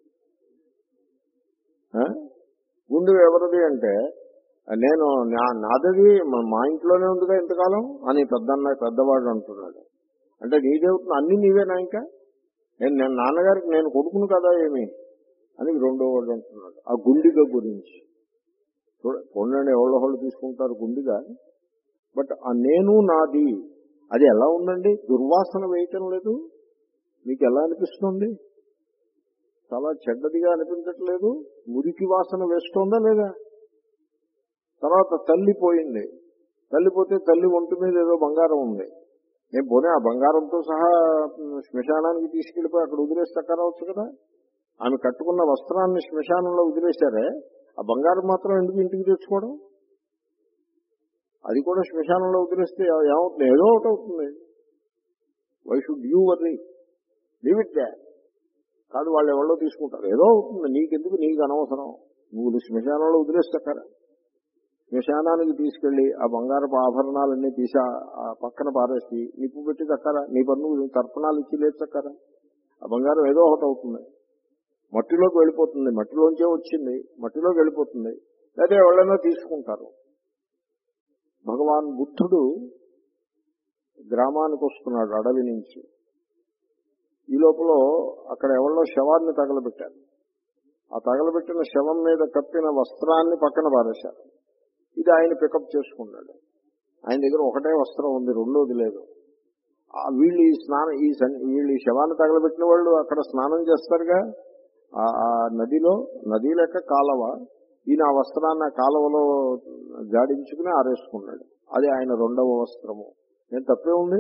గుండిగా ఎవరిది అంటే నేను నాదది మా ఇంట్లోనే ఉందిగా ఇంతకాలం అని పెద్దన్న పెద్దవాడు అంటున్నాడు. అంటే నీదేవుతుంది, అన్ని నీవేనా? ఇంకా నేను నేను నాన్నగారికి నేను కొడుకును కదా ఏమి అని రెండో వాడు అంటున్నాడు ఆ గుండిగ గురించి. చూడండి, ఎవళ్ళోళ్ళు తీసుకుంటారు గుండిగా. బట్ ఆ నేను నాది అది ఎలా ఉందండి? దుర్వాసన వేయటం లేదు? మీకు ఎలా అనిపిస్తుంది? చాలా చెడ్డదిగా అనిపించట్లేదు? మురికి వాసన వేస్తోందా లేదా? తర్వాత తల్లి పోయింది. తల్లిపోతే తల్లి ఒంటి మీద ఏదో బంగారం ఉంది. నేను పోనీ ఆ బంగారంతో సహా శ్మశానానికి తీసుకెళ్లిపోయి అక్కడ వదిలేసి తక్కరవచ్చు కదా. ఆమె కట్టుకున్న వస్త్రాన్ని శ్మశానంలో వదిలేశారే, ఆ బంగారం మాత్రం ఎందుకు ఇంటికి తెచ్చుకోవడం? ఆ అది కూడా శ్మశానంలో వదిలేస్తే ఏమవుతుంది? ఏదో ఒకటి అవుతుంది. Why should you worry, leave it they. కాదు వాళ్ళు ఎవరో తీసుకుంటారు, ఏదో అవుతుంది, నీకెందుకు, నీకు అనవసరం, నువ్వు శ్మశానంలో వదిలేస్తారా? శ్మశానానికి తీసుకెళ్లి ఆ బంగారపు ఆభరణాలన్నీ తీసా ఆ పక్కన పారేసి నిప్పు పెట్టి చక్కరా, నీ పన్ను తర్పణాలు ఇచ్చి లేదు చక్కరా, ఆ బంగారం ఏదో ఒకటి అవుతుంది, మట్టిలోకి వెళ్ళిపోతుంది, మట్టిలోంచే వచ్చింది, మట్టిలోకి వెళ్ళిపోతుంది, లేదా ఎవరైనా తీసుకుంటారు. భగవాన్ బుద్ధుడు గ్రామానికి వస్తున్నాడు అడవి నుంచి. ఈ లోపల అక్కడ ఎవరిలో శవాన్ని తగలబెట్టారు. ఆ తగలబెట్టిన శవం మీద కప్పిన వస్త్రాన్ని పక్కన పారేశారు. ఇది ఆయన పికప్ చేసుకున్నాడు. ఆయన దగ్గర ఒకటే వస్త్రం ఉంది, రెండోది లేదు. వీళ్ళు ఈ స్నానం ఈ వీళ్ళు ఈ శవాన్ని తగలబెట్టిన వాళ్ళు అక్కడ స్నానం చేస్తారుగా ఆ నదిలో, నది లేక కాలవ. ఈయన ఆ వస్త్రాన్ని ఆ కాలువలో జాడించుకుని ఆరేసుకున్నాడు. అది ఆయన రెండవ వస్త్రము. నేను తప్పే ఉంది,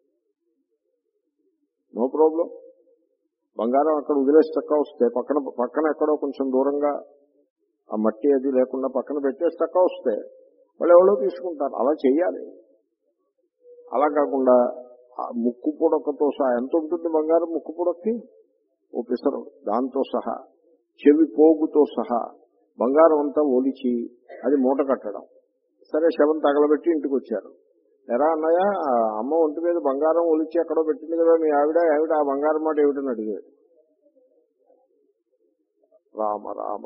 నో ప్రాబ్లం. బంగారం అక్కడ వదిలేసి చక్క వస్తే పక్కన పక్కన ఎక్కడో కొంచెం దూరంగా ఆ మట్టి అది లేకుండా పక్కన పెట్టేసి చక్క వస్తే వాళ్ళు ఎవరో తీసుకుంటారు. అలా చెయ్యాలి. అలా కాకుండా ముక్కు పుడకతో సహా, ఎంత ఉంటుంది బంగారం ముక్కు పుడక్కి? ఓ పిసరు, దాంతో సహా చెవి పోగుతో సహా బంగారం అంతా ఒలిచి అది మూట కట్టడం. సరే, శవం తగలబెట్టి ఇంటికి వచ్చారు. ఎరా అన్నయ్య, అమ్మ ఒంటి మీద బంగారం ఒలిచి ఎక్కడో పెట్టింది కదా మీ ఆవిడ, ఆవిడ ఆ బంగారం మాట ఏమిటని అడిగాడు. రామ రామ,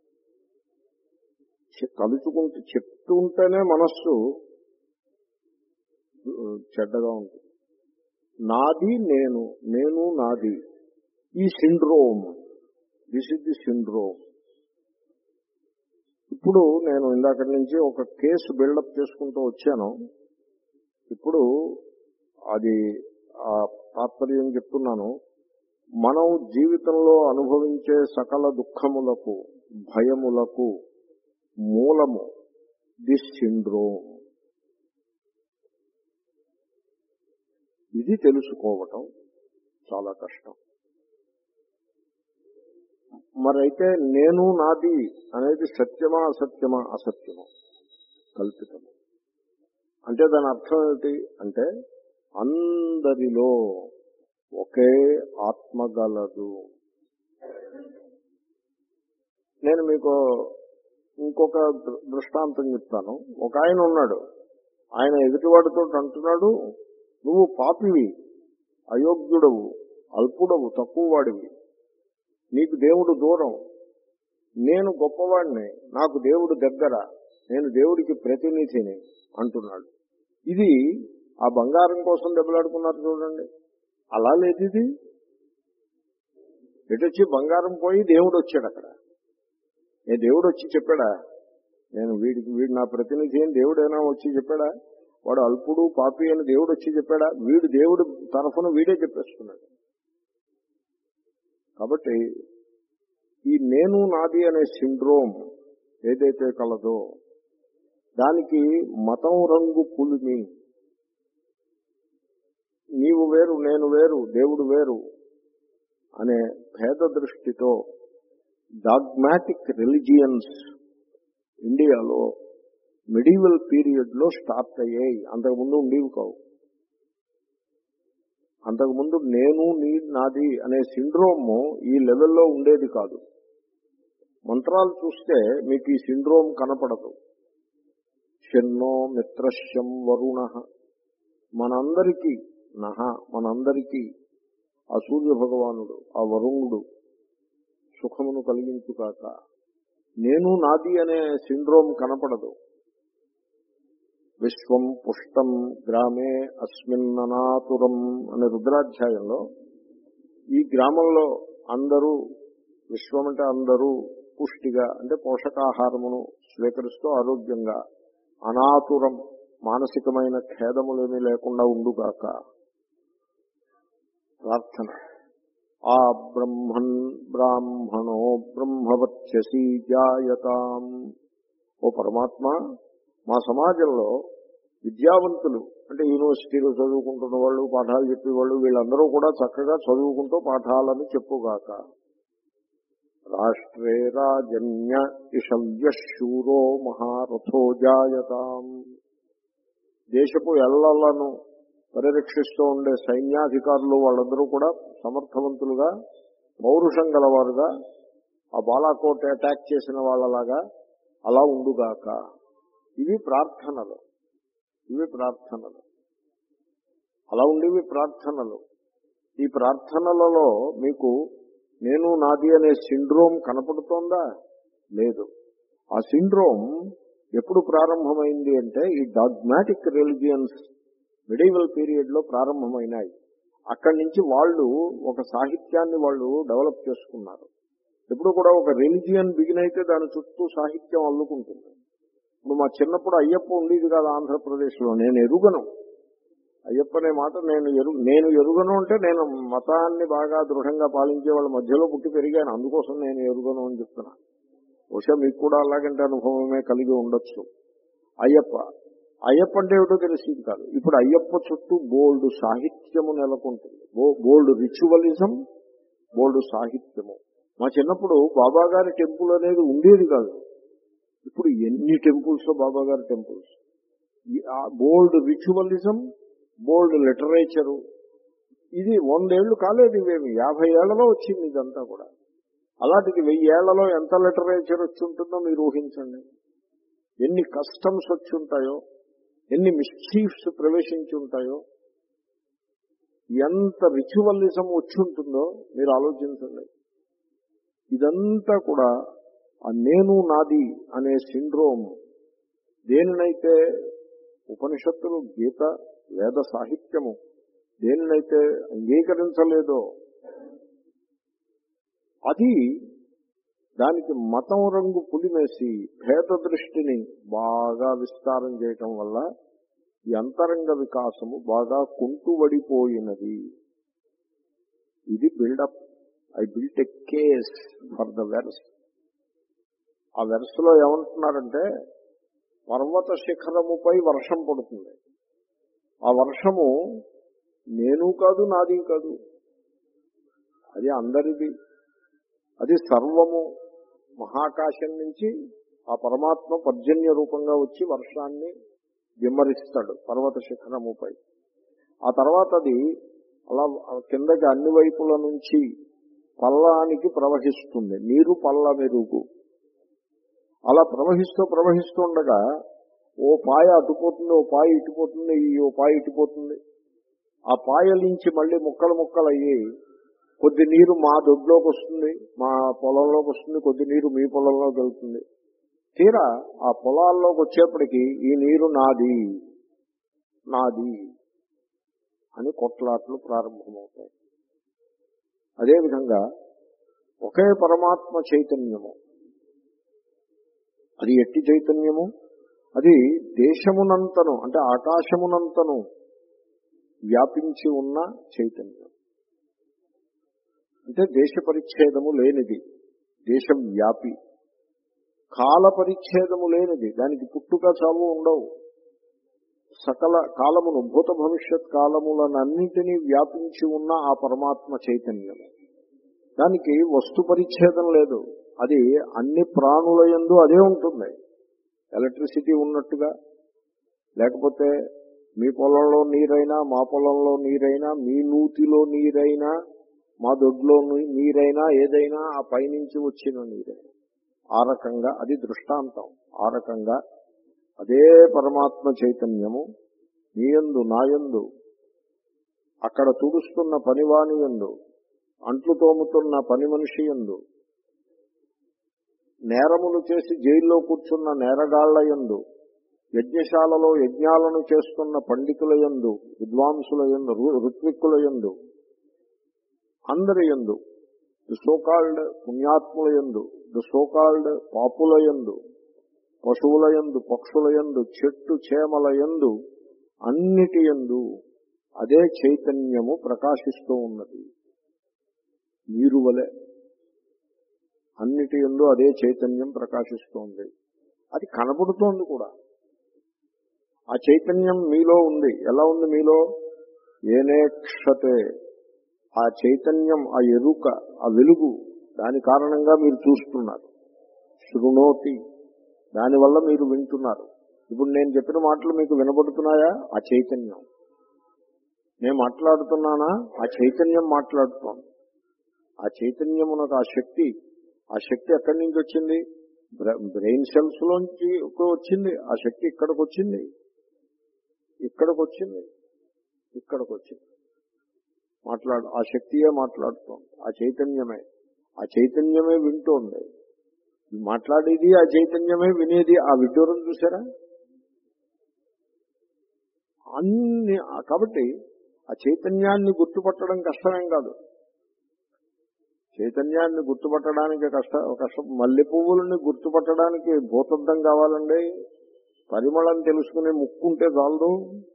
కలుచుకుంటూ చెప్తూ ఉంటేనే మనస్సు చెడ్డగా ఉంటుంది. నాది నేను, నేను నాది, ఈ syndrome, this is the syndrome. ఇప్పుడు నేను ఇందాక నుంచి ఒక కేసు బిల్డప్ చేసుకుంటూ వచ్చాను. ఇప్పుడు అది ఆ తాత్పర్యం చెప్తున్నాను. మనం జీవితంలో అనుభవించే సకల దుఃఖములకు, భయములకు మూలము దిస్ సిండ్రోమ్. ఇది తెలుసుకోవటం చాలా కష్టం. మరైతే నేను నాది అనేది సత్యమా అసత్యమా? అసత్యమా, కల్పితము. అంటే దాని అర్థం ఏమిటి అంటే, అందరిలో ఒకే ఆత్మ గలదు. నేను మీకు ఇంకొక దృష్టాంతం చెప్తాను. ఒక ఆయన ఉన్నాడు, ఆయన ఎదుటివాడితో అంటున్నాడు, నువ్వు పాపివి, అయోగ్యుడవు, అల్పుడవు, తక్కువ వాడివి, నీకు దేవుడు దూరం, నేను గొప్పవాడిని, నాకు దేవుడు దగ్గర, నేను దేవుడికి ప్రతినిధిని అంటున్నాడు. ఇది ఆ బంగారం కోసం దెబ్బలాడుకున్నారు చూడండి. అలా లేదు. ఇది ఎటొచ్చి బంగారం పోయి దేవుడు వచ్చాడు అక్కడ. నేను దేవుడు వచ్చి చెప్పాడా, నేను వీడికి వీడు నా ప్రతినిధి అని దేవుడైనా వచ్చి చెప్పాడా? వాడు అల్పుడు పాపి అని దేవుడు వచ్చి చెప్పాడా? వీడు దేవుడు తరఫున వీడే చెప్పేస్తున్నాడు. కాబట్టి ఈ నేను నాది అనే సిండ్రోమ్ ఏదైతే కలదో దానికి మతం రంగు పులిమి, నీవు వేరు నేను వేరు దేవుడు వేరు అనే భేద దృష్టితో డాగ్మాటిక్ రిలిజియన్స్ ఇండియాలో మెడివల్ పీరియడ్ లో స్టార్ట్ అయ్యాయి. అంతకుముందు ఉండేవి కావు. అంతకుముందు నేను నీ నాది అనే సిండ్రోమ్ ఈ లెవెల్లో ఉండేది కాదు. మంత్రాలు చూస్తే మీకు ఈ సిండ్రోమ్ కనపడదు. శన్నో మిత్రశ్యం వరుణ, మనందరికీ నహ, మనందరికీ ఆ సూర్య భగవానుడు, ఆ వరుణుడు సుఖమును కలిగించుగాక. నేను నాది అనే సిండ్రోమ్ కనపడదు. విశ్వం పుష్టం గ్రామే అస్మిన్ననాతురం అనే రుద్రాధ్యాయంలో ఈ గ్రామంలో అందరూ, విశ్వం అంటే అందరూ, పుష్టిగా అంటే పోషకాహారమును స్వీకరిస్తూ ఆరోగ్యంగా, అనాతురం మానసికమైన ఖేదములేమీ లేకుండా ఉండుగాక ప్రార్థన. ఆ బ్రహ్మన్ బ్రాహ్మణో బ్రహ్మవత్యసి జాయతాం. ఓ పరమాత్మ, మా సమాజంలో విద్యావంతులు అంటే యూనివర్సిటీలో చదువుకుంటున్న వాళ్ళు, పాఠాలు చెప్పేవాళ్ళు, వీళ్ళందరూ కూడా చక్కగా చదువుకుంటూ పాఠాలను చెప్పుగాక. రాష్ట్రే రాజన్య ఇషవ్య శూరో మహారథో జాయతాం. దేశపు ఎల్లలను పరిరక్షిస్తూ ఉండే సైన్యాధికారులు వాళ్ళందరూ కూడా సమర్థవంతులుగా పౌరుషం గలవారుగా ఆ బాలాకోట్ అటాక్ చేసిన వాళ్ళలాగా అలా ఉండుగాక. ఇవి ప్రార్థనలు, ఇవి ప్రార్థనలు, అలా ఉండేవి ప్రార్థనలు. ఈ ప్రార్థనలలో మీకు నేను నాది అనే సిండ్రోమ్ కనపడుతోందా? లేదు. ఆ సిండ్రోమ్ ఎప్పుడు ప్రారంభమైంది అంటే ఈ డాగ్మాటిక్ రిలిజియన్స్ మిడివల్ పీరియడ్ లో ప్రారంభమైనాయి. అక్కడి నుంచి వాళ్ళు ఒక సాహిత్యాన్ని వాళ్ళు డెవలప్ చేసుకున్నారు. ఎప్పుడు కూడా ఒక రిలిజియన్ బిగిన్ అయితే దాని చుట్టూ సాహిత్యం అల్లుకుంటుంది. ఇప్పుడు మా చిన్నప్పుడు అయ్యప్ప ఉండేది కాదు ఆంధ్రప్రదేశ్లో. నేను ఎరుగను అయ్యప్ప అనే మాట, నేను ఎరు నేను ఎరుగను అంటే నేను మతాన్ని బాగా దృఢంగా పాలించే వాళ్ళ మధ్యలో పుట్టి పెరిగాను, అందుకోసం నేను ఎరుగను అని చెప్తున్నా. బహుశా మీకు కూడా అలాగంటే అనుభవమే కలిగి ఉండొచ్చు. అయ్యప్ప అయ్యప్ప అంటే ఏమిటో తెలిసింది కాదు. ఇప్పుడు అయ్యప్ప చుట్టూ బోల్డ్ సాహిత్యము నెలకొంటుంది, బోల్డ్ రిచువలిజం, బోల్డ్ సాహిత్యము. మా చిన్నప్పుడు బాబాగారి టెంపుల్ అనేది ఉండేది కాదు. ఇప్పుడు ఎన్ని టెంపుల్స్, బాబాగారి temples, bold ritualism, bold literature. ఇది వందేళ్లు కాలేదు, ఇవేమి యాభై ఏళ్లలో వచ్చింది ఇదంతా కూడా. అలాంటిది వెయ్యి ఏళ్లలో ఎంత లిటరేచర్ వచ్చి ఉంటుందో మీరు ఊహించండి. ఎన్ని కస్టమ్స్ వచ్చి ఉంటాయో, ఎన్ని మిస్చీఫ్స్ ప్రవేశించి ఉంటాయో, ఎంత రిచువలిజం వచ్చి ఉంటుందో మీరు ఆలోచించండి. ఇదంతా కూడా ఆ నేను నాది అనే సిండ్రోమ్ దేనినైతే ఉపనిషత్తులు, గీత, వేద సాహిత్యము దేనినైతే అంగీకరించలేదో అది దానికి మతం రంగు పులిమేసి భేద దృష్టిని బాగా విస్తారం చేయటం వల్ల ఈ అంతరంగ వికాసము బాగా కుంటువడిపోయినది. ఇది buildup. I built a case for the verse. ఆ వెర్స్ లో ఏమంటున్నారంటే పర్వత శిఖరముపై వర్షం పడుతుంది. ఆ వర్షము నేను కాదు, నాది కాదు, అది అందరిది. అది సర్వము మహాకాశం నుంచి ఆ పరమాత్మ పర్జన్య రూపంగా వచ్చి వర్షాన్ని విమరిస్తాడు పర్వత శిఖరముపై. ఆ తర్వాత అది అలా కిందకి అన్ని వైపుల నుంచి పల్లానికి ప్రవహిస్తుంది. నీరు పల్ల మెరుగు అలా ప్రవహిస్తూ ప్రవహిస్తూ ఉండగా ఓ పాయ అటుపోతుంది, ఓ పాయ ఇటుపోతుంది, ఈ ఓ పాయ ఇటుపోతుంది. ఆ పాయల నుంచి మళ్ళీ ముక్కలు ముక్కలు అయ్యి కొద్ది నీరు మా దొడ్లోకి వస్తుంది, మా పొలంలోకి వస్తుంది, కొద్ది నీరు మీ పొలంలోకి వెళ్తుంది. తీరా ఆ పొలాల్లోకి వచ్చేప్పటికీ ఈ నీరు నాది నాది అని కొట్లాట్లు ప్రారంభమవుతాయి. అదేవిధంగా ఒకే పరమాత్మ చైతన్యము, అది ఎట్టి చైతన్యము, అది దేశమునంతను అంటే ఆకాశమునంతను వ్యాపించి ఉన్న చైతన్యం. అంటే దేశ పరిచ్ఛేదము లేనిది, దేశవ్యాపి. కాల పరిచ్ఛేదము లేనిది, దానికి పుట్టుక చావు ఉండవు. సకల కాలమును, భూత భవిష్యత్ కాలములనన్నింటినీ వ్యాపించి ఉన్న ఆ పరమాత్మ చైతన్యము. దానికి వస్తు పరిచ్ఛేదం లేదు. అది అన్ని ప్రాణుల యందు అదే ఉంటుంది. ఎలక్ట్రిసిటీ ఉన్నట్టుగా, లేకపోతే మీ పొలంలో నీరైనా, మా పొలంలో నీరైనా, మీ నూతిలో నీరైనా, మా దొడ్లో నీరైనా, ఏదైనా ఆ పైనుంచి వచ్చిన నీరైనా, ఆ రకంగా అది దృష్టాంతం. ఆ రకంగా అదే పరమాత్మ చైతన్యము నీయందు, నాయందు, అక్కడ తుడుస్తున్న పనివాణి యందు, అంట్లు తోముతున్న పని మనిషి యందు, నేరములు చేసి జైల్లో కూర్చున్న నేరగాళ్ల యందు, యజ్ఞశాలలో యజ్ఞాలను చేస్తున్న పండితుల యందు, విద్వాంసుల యందు, ఋత్విక్కుల యందు, అందరి యందు, ది సోకాల్డ్ పుణ్యాత్ముల యందు, ది సోకాల్డ్ పాపుల యందు, పశువుల యందు, పక్షుల యందు, చెట్టు చేమల యందు, అన్నిటి యందు అదే చైతన్యము ప్రకాశిస్తూ ఉన్నది. నీరు వలె అన్నిటి యందు అదే చైతన్యం ప్రకాశిస్తోంది. అది కనబడుతోంది కూడా. ఆ చైతన్యం మీలో ఉంది. ఎలా ఉంది మీలో? ఏనేక్షతే, ఆ చైతన్యం, ఆ ఎరుక, ఆ వెలుగు, దాని కారణంగా మీరు చూస్తున్నారు. శృణోతి, దానివల్ల మీరు వింటున్నారు. ఇప్పుడు నేను చెప్పిన మాటలు మీకు వినబడుతున్నాయా? ఆ చైతన్యం. నేను మాట్లాడుతున్నానా? ఆ చైతన్యం మాట్లాడుతోంది. ఆ చైతన్యమునకు ఆ శక్తి, ఆ శక్తి ఎక్కడి నుంచి వచ్చింది? బ్రెయిన్ సెల్స్ లోంచి వచ్చింది. ఆ శక్తి ఇక్కడికి వచ్చింది, ఇక్కడికి వచ్చింది, ఇక్కడికి వచ్చింది. మాట్లాడు ఆ శక్తియే మాట్లాడుతోంది. ఆ చైతన్యమే, ఆ చైతన్యమే వింటోంది. మాట్లాడేది ఆ చైతన్యమే, వినేది ఆ విడ్డూరం. చూసారా? అన్ని. కాబట్టి ఆ చైతన్యాన్ని గుర్తుపట్టడం కష్టమేం కాదు. చైతన్యాన్ని గుర్తుపట్టడానికి కష్ట కష్టం. మల్లె పువ్వులని గుర్తుపట్టడానికి భూతద్దం కావాలండి. పరిమళం తెలుసుకునే ముక్కుంటే చాలదు.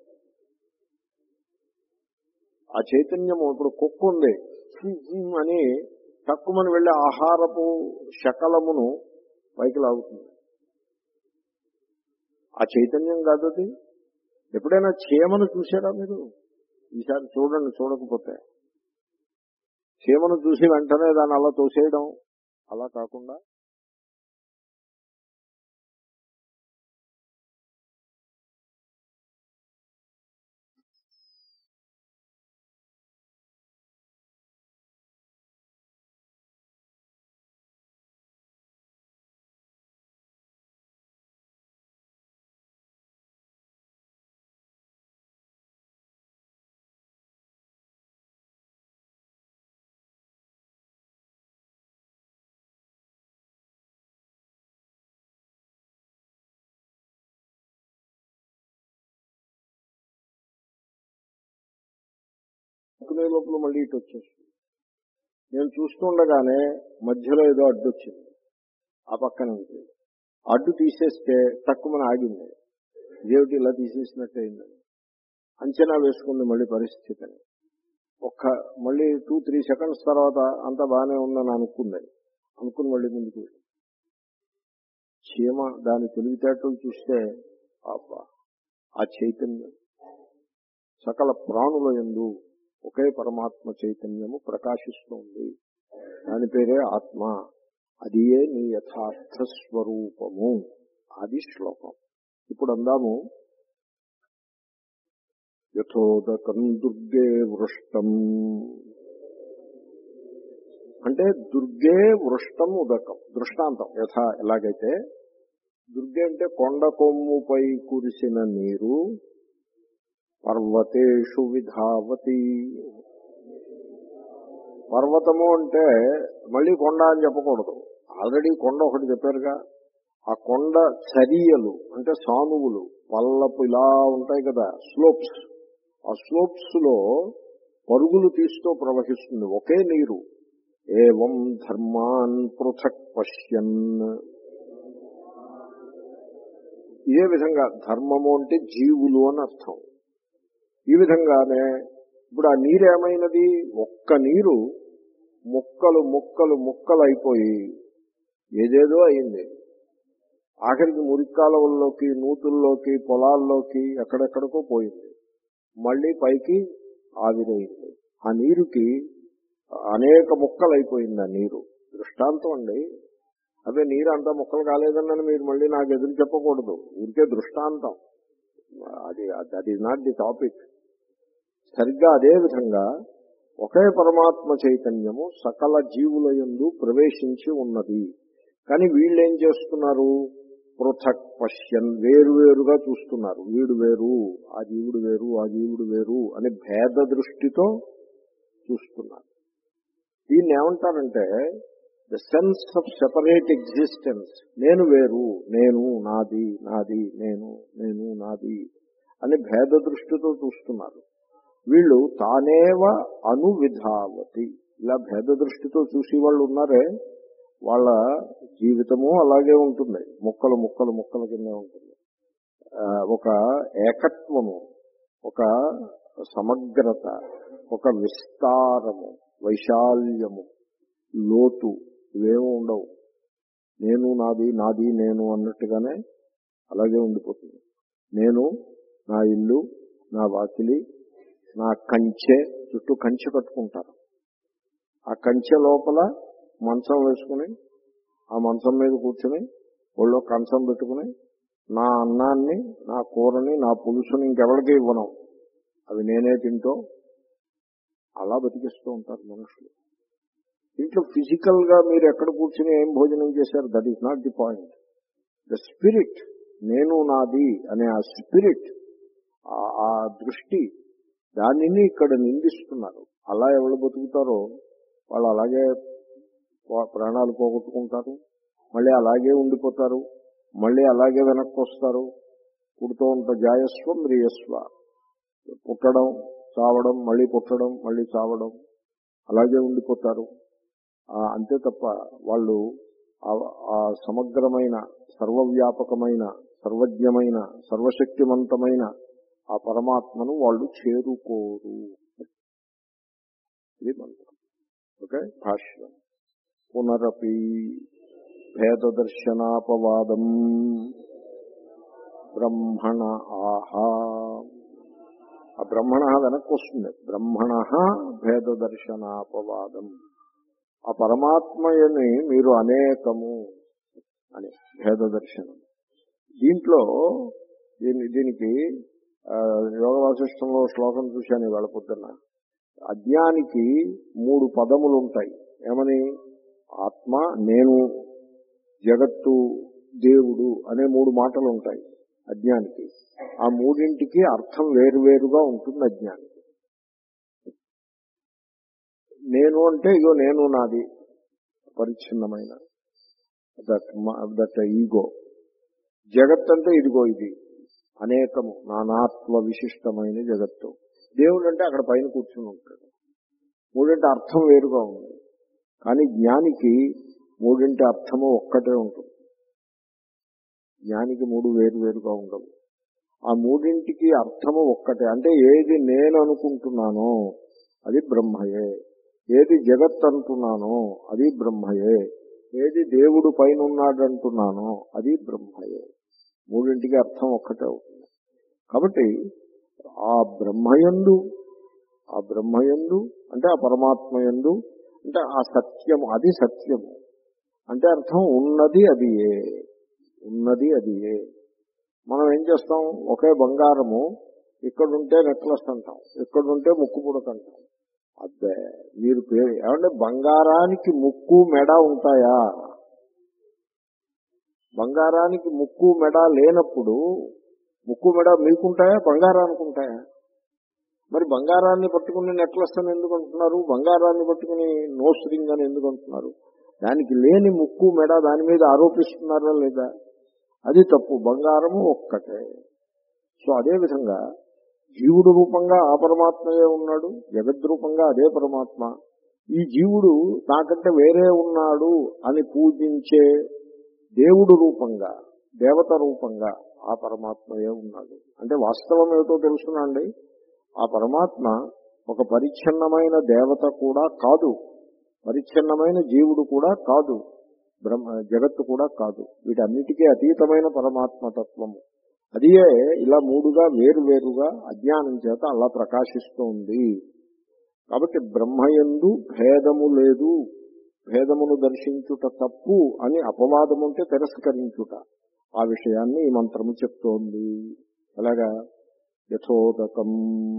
ఆ చైతన్యము ఇప్పుడు కుక్క ఉంది అని తక్కువని వెళ్ళి ఆహారపు శకలమును పైకి లాగుతుంది. ఆ చైతన్యం కాదు అది. ఎప్పుడైనా చీమను చూసారా మీరు? ఈసారి చూడండి, చూడకపోతే. చీమను చూసి వెంటనే దాన్ని అలా తోసేయడం అలా కాకుండా అనుకునే లోపల మళ్ళీ ఇటు వచ్చేస్తుంది. నేను చూస్తుండగానే మధ్యలో ఏదో అడ్డు వచ్చింది. ఆ పక్క నుంచి అడ్డు తీసేస్తే తక్కువని ఆగింది. ఇదేమిటి ఇలా తీసేసినట్టు అయిందని అంచనా వేసుకుంది మళ్ళీ పరిస్థితిని. ఒక్క మళ్ళీ టూ త్రీ సెకండ్స్ తర్వాత అంతా బాగానే ఉందని అనుకుంది. అనుకుని మళ్ళీ ముందుకు వెళ్ళి చీమ దాని తెలివితేటలు చూస్తే అబ్బా, ఆ చైతన్యం సకల ప్రాణుల యందు ఒకే పరమాత్మ చైతన్యము ప్రకాశిస్తోంది. దాని పేరే ఆత్మ. అదియే నీ యథార్థ స్వరూపము. అది శ్లోకం. ఇప్పుడు అందాము. యథోదకం దుర్గే వృష్టం అంటే దుర్గే వృష్టం ఉదకం దృష్టాంతం. యథా ఎలాగైతే దుర్గే అంటే కొండ కొమ్ముపై కురిసిన నీరు పర్వతేషు విధావతి. పర్వతము అంటే మళ్ళీ కొండ అని చెప్పకూడదు. ఆల్రెడీ కొండ ఒకటి చెప్పారుగా. ఆ కొండ చరియలు అంటే సానువులు, పల్లపు ఇలా ఉంటాయి కదా, స్లోప్స్. ఆ స్లోప్స్ లో పరుగులు తీస్తూ ప్రవహిస్తుంది ఒకే నీరు. ఏవం ధర్మాన్ పృథక్ పశ్యన్. ఇదే విధంగా ధర్మము అంటే జీవులు అని అర్థం. ఈ విధంగానే ఇప్పుడు ఆ నీరు ఏమైనది? ఒక్క నీరు ముక్కలు ముక్కలు ముక్కలు అయిపోయి ఏదేదో అయింది. ఆఖరికి మురికాలవల్లోకి, నూతుల్లోకి, పొలాల్లోకి ఎక్కడెక్కడికో పోయింది. మళ్ళీ పైకి ఆవిరైంది. ఆ నీరుకి అనేక ముక్కలు అయిపోయింది. ఆ నీరు దృష్టాంతం అండి. అదే నీరు అంతా ముక్కలు కాలేదన్నని మీరు మళ్ళీ నాకు ఎదురు చెప్పకూడదు. ఊరికే దృష్టాంతం. అది that is not the topic. సరిగ్గా అదే విధంగా ఒకే పరమాత్మ చైతన్యము సకల జీవుల యందు ప్రవేశించి ఉన్నది. కానీ వీళ్ళు ఏం చేస్తున్నారు? పృథక్ పశ్యన్, వేరువేరుగా చూస్తున్నారు. వీడు వేరు, ఆ జీవుడు వేరు, ఆ జీవుడు వేరు అని భేద దృష్టితో చూస్తున్నారు. దీన్ని ఏమంటారంటే the sense of separate existence. నేను వేరు, నేను నాది, నాది నేను, నేను నాది అని భేద దృష్టితో చూస్తున్నారు. వీళ్ళు తానేవ అనువిధావతి. ఇలా భేద దృష్టితో చూసి వాళ్ళు ఉన్నారే, వాళ్ళ జీవితము అలాగే ఉంటుంది. ముక్కలు ముక్కలు ముక్కల కింద ఉంటుంది. ఒక ఏకత్వము, ఒక సమగ్రత, ఒక విస్తారము, వైశాల్యము, లోతు ఇవేమీ ఉండవు. నేను నాది, నాది నేను అన్నట్టుగానే అలాగే ఉండిపోతుంది. నేను, నా ఇల్లు, నా వాకిలి, నా కంచె, చుట్టూ కంచె కట్టుకుంటారు. ఆ కంచె లోపల మంచం వేసుకుని ఆ మంచం మీద కూర్చొని ఒళ్ళో కంచం పెట్టుకుని నా అన్నాన్ని, నా కూరని, నా పులుసుని ఇంకెవరికి ఇవ్వను, అవి నేనే తింటూ అలా బతికిస్తూ ఉంటారు మనుషులు. ఇంట్లో ఫిజికల్ గా మీరు ఎక్కడ కూర్చుని ఏం భోజనం చేశారు, that is not the point. The spirit, నేను నాది అనే ఆ స్పిరిట్, ఆ దృష్టి, దానిని ఇక్కడ నిందిస్తున్నారు. అలా ఎవరు బతుకుతారో వాళ్ళు అలాగే ప్రాణాలు పోగొట్టుకుంటారు, మళ్ళీ అలాగే ఉండిపోతారు, మళ్ళీ అలాగే వెనక్కి వస్తారు. పుడుతూ ఉంటా జాయస్వ మ్రియస్వ, పుట్టడం చావడం, మళ్ళీ పుట్టడం, మళ్ళీ చావడం, అలాగే ఉండిపోతారు. అంతే తప్ప వాళ్ళు ఆ సమగ్రమైన, సర్వవ్యాపకమైన, సర్వజ్ఞమైన, సర్వశక్తివంతమైన ఆ పరమాత్మను వాళ్ళు చేరుకోరు. ఇది మంత్రం. ఓకే. భాష్యం. పునరపి భేదదర్శనాపవాదం బ్రహ్మణ ఆహా. ఆ బ్రహ్మణ వెనక్కి వస్తుంది. బ్రహ్మణ భేదదర్శనాపవాదం, ఆ పరమాత్మయని మీరు అనేకము అని భేద దర్శనం. దీంట్లో దీని దీనికి యోగ వాసిష్టంలో శ్లోకం చూశాను ఇవాళ పొద్దున్న. అజ్ఞానికి మూడు పదములు ఉంటాయి. ఏమని? ఆత్మ, నేను, జగత్తు, దేవుడు అనే మూడు మాటలు ఉంటాయి అజ్ఞానికి. ఆ మూడింటికి అర్థం వేరువేరుగా ఉంటుంది అజ్ఞానికి. నేను అంటే ఇగో నేను నాది, పరిచ్ఛిన్నమైన దట్ దట్ ఈగో. జగత్ అంటే ఇదిగో ఇది అనేకము, నానాత్వ విశిష్టమైన జగత్తు. దేవుడు అంటే అక్కడ పైన కూర్చుని ఉంటాడు. మూడింటి అర్థం వేరుగా ఉంది. కానీ జ్ఞానికి మూడింటి అర్థము ఒక్కటే ఉంటుంది. జ్ఞానికి మూడు వేరు వేరుగా ఉండవు. ఆ మూడింటికి అర్థము ఒక్కటే. అంటే ఏది నేను అనుకుంటున్నానో అది బ్రహ్మయే, ఏది జగత్ అంటున్నానో అది బ్రహ్మయే, ఏది దేవుడు పైన ఉన్నాడంటున్నానో అది బ్రహ్మయే. మూడింటికి అర్థం ఒక్కటే అవుతుంది. కాబట్టి ఆ బ్రహ్మయందు, ఆ బ్రహ్మయందు అంటే ఆ పరమాత్మయందు అంటే ఆ సత్యము, అది సత్యము అంటే అర్థం ఉన్నది అది ఏ, ఉన్నది అది ఏ. మనం ఏం చేస్తాం? ఒకే బంగారము ఇక్కడుంటే నెక్లెస్ అంటాం, ఇక్కడుంటే ముక్కు పుడక అంటాం. అబ్బే మీరు పేరు ఏమంటే బంగారానికి ముక్కు మెడ ఉంటాయా? బంగారానికి ముక్కు మెడ లేనప్పుడు ముక్కు మెడ మీకుంటాయా, బంగారానికి ఉంటాయా? మరి బంగారాన్ని పట్టుకుని నెక్లెస్ అని ఎందుకు అంటున్నారు? బంగారాన్ని పట్టుకుని నోస్ రింగ్ అని ఎందుకు అంటున్నారు? దానికి లేని ముక్కు మెడ దాని మీద ఆరోపిస్తున్నారా లేదా? అది తప్పు. బంగారము ఒక్కటే. సో అదేవిధంగా జీవుడు రూపంగా ఆ పరమాత్మయే ఉన్నాడు, జగద్రూపంగా అదే పరమాత్మ. ఈ జీవుడు నాకంటే వేరే ఉన్నాడు అని పూజించే దేవుడు రూపంగా, దేవత రూపంగా ఆ పరమాత్మయే ఉన్నాడు. అంటే వాస్తవం ఏమిటో తెలుసునండి, ఆ పరమాత్మ ఒక పరిచ్ఛిన్నమైన దేవత కూడా కాదు, పరిచ్ఛిన్నమైన జీవుడు కూడా కాదు, బ్రహ్మ జగత్తు కూడా కాదు. వీటన్నిటికీ అతీతమైన పరమాత్మతత్వము. అదియే ఇలా మూడుగా వేరు వేరుగా అజ్ఞానం చేత అలా ప్రకాశిస్తూ ఉంది. కాబట్టి బ్రహ్మయందు భేదము లేదు, భేదమును దర్శించుట తప్పు అని అపవాదము అంటే తిరస్కరించుట. ఆ విషయాన్ని ఈ మంత్రము చెప్తోంది. అలాగా యథోదకం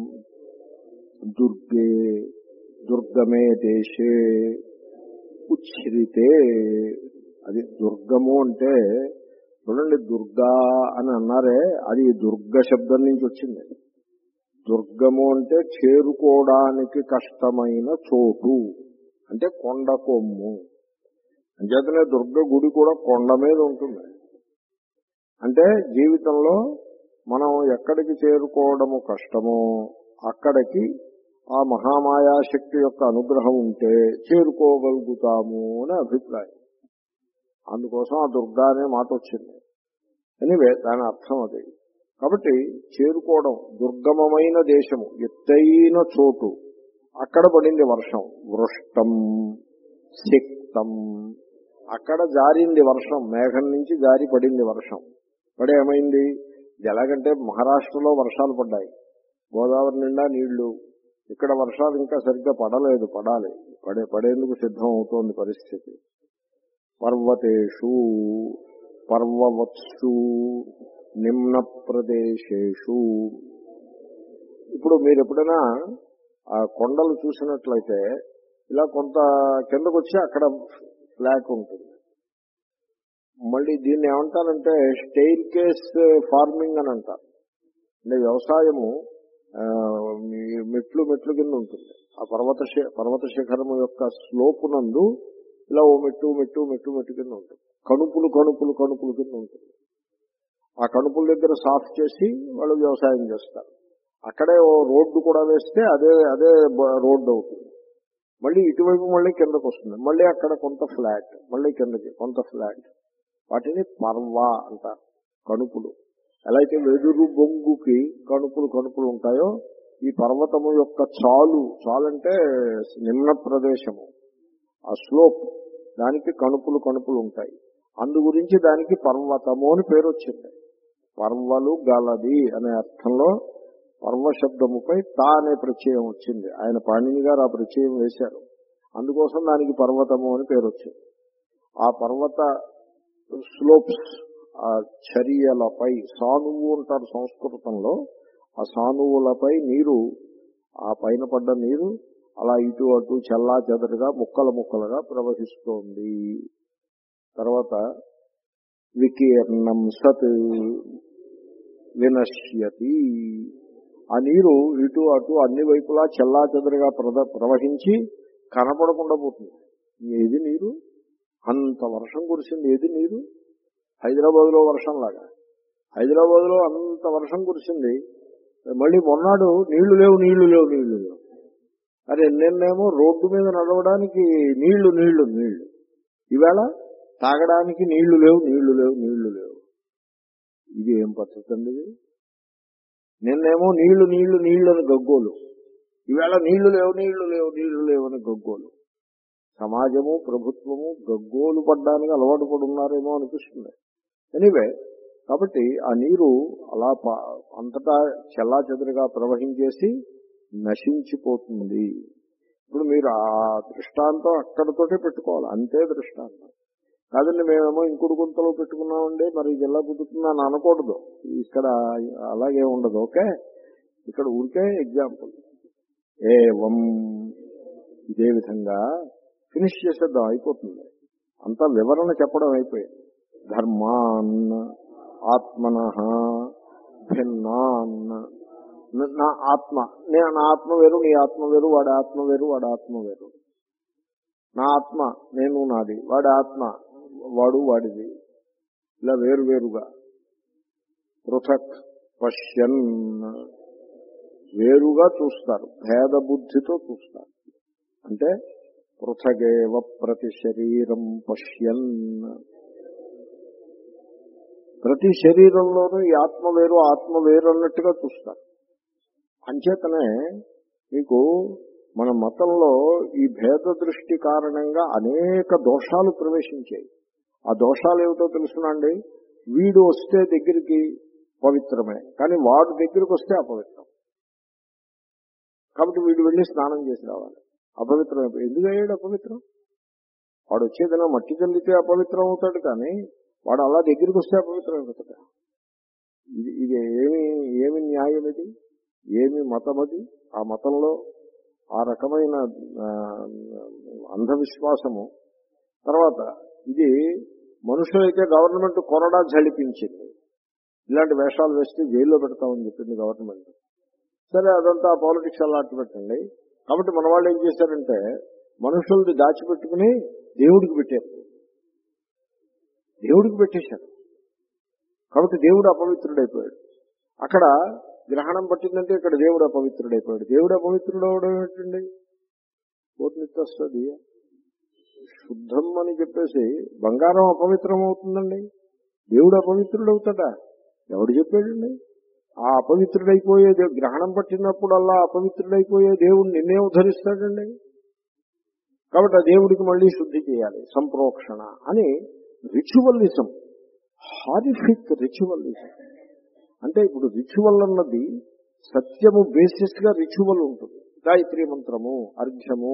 దుర్గే దుర్గమే దేశే ఉచ్ఛ్రితే. అది దుర్గము అంటే చూడండి, దుర్గా అని అన్నారే, అది దుర్గ శబ్దం నుంచి వచ్చింది. దుర్గము అంటే చేరుకోవడానికి కష్టమైన చోటు, అంటే కొండ కొమ్ము. అంచేతనే దుర్గ గుడి కూడా కొండ మీద ఉంటుంది. అంటే జీవితంలో మనం ఎక్కడికి చేరుకోవడము కష్టమో అక్కడికి ఆ మహామాయాశక్తి యొక్క అనుగ్రహం ఉంటే చేరుకోగలుగుతాము అని అభిప్రాయం. అందుకోసం ఆ దుర్గా అనే మాట వచ్చింది. ఎనివే దాని అర్థం అది. కాబట్టి చేరుకోవడం, దుర్గమమైన దేశము, ఎత్తైన చోటు, అక్కడ పడింది వర్షం, వృష్టం సిక్తం, అక్కడ జారింది వర్షం, మేఘం నుంచి జారి పడింది వర్షం. పడే ఏమైంది? ఎలాగంటే మహారాష్ట్రలో వర్షాలు పడ్డాయి, గోదావరి నిండా నీళ్లు. ఇక్కడ వర్షాలు ఇంకా సరిగ్గా పడలేదు, పడాలి, పడే పడేందుకు సిద్ధం అవుతోంది పరిస్థితి. పర్వతేషు పర్వవత్సు నిమ్న ప్రదేశేషు. ఇప్పుడు మీరు ఎప్పుడైనా ఆ కొండలు చూసినట్లయితే ఇలా కొంత కిందకు వచ్చి అక్కడ ఫ్లాట్ ఉంటుంది. మళ్ళీ దీన్ని ఏమంటారంటే స్టెయిర్ కేస్ ఫార్మింగ్ అని అంటారు. అంటే వ్యవసాయము మెట్లు మెట్లు కింద ఉంటుంది. ఆ పర్వత పర్వత శిఖరము యొక్క స్లోపు నందు ఇలా ఓ మెట్టు మెట్టు మెట్టు మెట్టు కింద ఉంటుంది. కణుపులు కణుపులు కణుపులు కింద ఉంటుంది. ఆ కణుపుల దగ్గర సాఫ్ చేసి వాళ్ళు వ్యవసాయం చేస్తారు. అక్కడే ఓ రోడ్డు కూడా వేస్తే అదే అదే రోడ్డు అవుతుంది. మళ్ళీ ఇటువైపు మళ్ళీ కిందకు వస్తుంది. మళ్ళీ అక్కడ కొంత ఫ్లాట్, మళ్ళీ కిందకి కొంత ఫ్లాట్. వాటిని పర్వ అంటారు. కణుపులు ఎలా అయితే వెదురు బొంగుకి కణుపులు కణుపులు ఉంటాయో ఈ పర్వతము యొక్క చాలు చాలంటే నిమ్న ప్రదేశము, ఆ స్లోప్, దానికి కణుపులు కణుపులు ఉంటాయి. అందు గురించి దానికి పర్వతము అని పేరు వచ్చింది. పర్వలు గలది అనే అర్థంలో పర్వ శబ్దముపై తా అనే ప్రత్యయం వచ్చింది. ఆయన పాణిని గారు ఆ ప్రత్యయం వేశారు. అందుకోసం దానికి పర్వతము అని పేరు వచ్చింది. ఆ పర్వత స్లోప్స్, ఆ చర్యలపై, సానువు అంటారు సంస్కృతంలో, ఆ సానువులపై నీరు, ఆ పైన పడ్డ నీరు అలా ఇటు అటు చల్లా చెదరుగా ముక్కల ముక్కలుగా ప్రవహిస్తోంది. తర్వాత వికీర్ణం సత్ వినశ్యతి. ఆ నీరు ఇటు అటు అన్ని వైపులా చల్లా చెదరుగా ప్రవహించి కనపడకుండా పోతుంది. ఏది నీరు? అంత వర్షం కురిసింది. ఏది నీరు? హైదరాబాద్ లో వర్షం లాగా. హైదరాబాద్ లో అంత వర్షం కురిసింది. మళ్ళీ మొన్నాడు నీళ్లు లేవు నీళ్లు లేవు నీళ్లు లేవు. అరే నిన్నేమో రోడ్డు మీద నడవడానికి నీళ్లు నీళ్లు నీళ్లు, ఈవేళ తాగడానికి నీళ్లు లేవు నీళ్లు లేవు నీళ్లు లేవు. ఇది ఏం పద్ధతి అండి? నిన్నేమో నీళ్లు నీళ్లు నీళ్లు అని గగ్గోలు, ఈవేళ నీళ్లు లేవు నీళ్లు లేవు నీళ్లు లేవు అని గగ్గోలు. సమాజము ప్రభుత్వము గగ్గోలు పడ్డానికి అలవాటు పడున్నారేమో అనిపిస్తుంది. ఎనీవే, కాబట్టి ఆ నీరు అలా అంతటా చల్లా చెదరుగా ప్రవహించేసి నశించిపోతుంది. ఇప్పుడు మీరు ఆ దృష్టాంతం అక్కడితోటే పెట్టుకోవాలి, అంతే దృష్టాంతం. కాదండి మేమేమో ఇంకుడు గుంతలో పెట్టుకున్నామండి మరి ఇది ఎలా కుదురుతుందని అని అనకూడదు. ఇక్కడ అలాగే ఉండదు. ఓకే, ఇక్కడ ఊరికే ఎగ్జాంపుల్. ఏవం, ఇదే విధంగా ఫినిష్ చేసేద్దాం, అయిపోతుంది. అంతా వివరణ చెప్పడం అయిపోయింది. ధర్మాన్ ఆత్మనః భిన్నాన్. నా ఆత్మ, నేను నా ఆత్మ వేరు, నీ ఆత్మ వేరు, వాడి ఆత్మ వేరు, వాడి ఆత్మ వేరు. నా ఆత్మ నేను నాది, వాడి ఆత్మ వాడు వాడిది. ఇలా వేరు వేరుగా పృథక్ పశ్యన్, వేరుగా చూస్తారు, భేద బుద్ధితో చూస్తారు. అంటే పృథగేవ ప్రతి శరీరం పశ్యన్, ప్రతి శరీరంలోనూ ఈ ఆత్మ వేరు ఆత్మ వేరు అన్నట్టుగా చూస్తారు. అంచేతనే మీకు మన మతంలో ఈ భేద దృష్టి కారణంగా అనేక దోషాలు ప్రవేశించాయి. ఆ దోషాలు ఏమిటో తెలుసునండి. వీడు వస్తే దగ్గరికి పవిత్రమే, కానీ వాడు దగ్గరికి వస్తే అపవిత్రం. కాబట్టి వీడు వెళ్ళి స్నానం చేసి రావాలి, అపవిత్రం. ఎందుకు అయ్యాడు అపవిత్రం? వాడు వచ్చేదైనా మట్టి చల్లితే అపవిత్రం అవుతాడు, కానీ వాడు అలా దగ్గరికి వస్తే అపవిత్రం అవుతాడు. ఇది ఇది ఏమి ఏమి న్యాయం? ఇది ఏమి మతం? అది ఆ మతంలో ఆ రకమైన అంధవిశ్వాసము. తర్వాత ఇది మనుషులైతే గవర్నమెంట్ కొరడా జడిపించింది. ఇలాంటి వేషాలు వేస్తే జైల్లో పెడతామని చెప్పింది గవర్నమెంట్. సరే, అదంతా పాలిటిక్స్ అలాంటి పెట్టండి. కాబట్టి మన వాళ్ళు ఏం చేశారంటే మనుషులది దాచిపెట్టుకుని దేవుడికి పెట్టారు, దేవుడికి పెట్టేశారు. కాబట్టి దేవుడు అపవిత్రుడైపోయాడు. అక్కడ గ్రహణం పట్టిందంటే ఇక్కడ దేవుడు అపవిత్రుడైపోయాడు. దేవుడు అపవిత్రుడు అవడం ఏంటండి? పోతునిస్తుంది. శుద్ధం అని చెప్పేసి బంగారం అపవిత్రం అవుతుందండి, దేవుడు అపవిత్రుడు అవుతాడా? ఎవడు చెప్పాడండి? ఆ అపవిత్రుడైపోయే గ్రహణం పట్టినప్పుడల్లా అపవిత్రుడైపోయే దేవుడు నిన్నే ఉద్ధరిస్తాడండి. కాబట్టి ఆ దేవుడికి మళ్ళీ శుద్ధి చేయాలి, సంప్రోక్షణ అని. Ritualism, horrific ritualism. అంటే ఇప్పుడు రిచువల్ అన్నది సత్యము బేసిస్ గా రిచువల్ ఉంటుంది. గాయత్రీ మంత్రము, అర్ఘ్యము,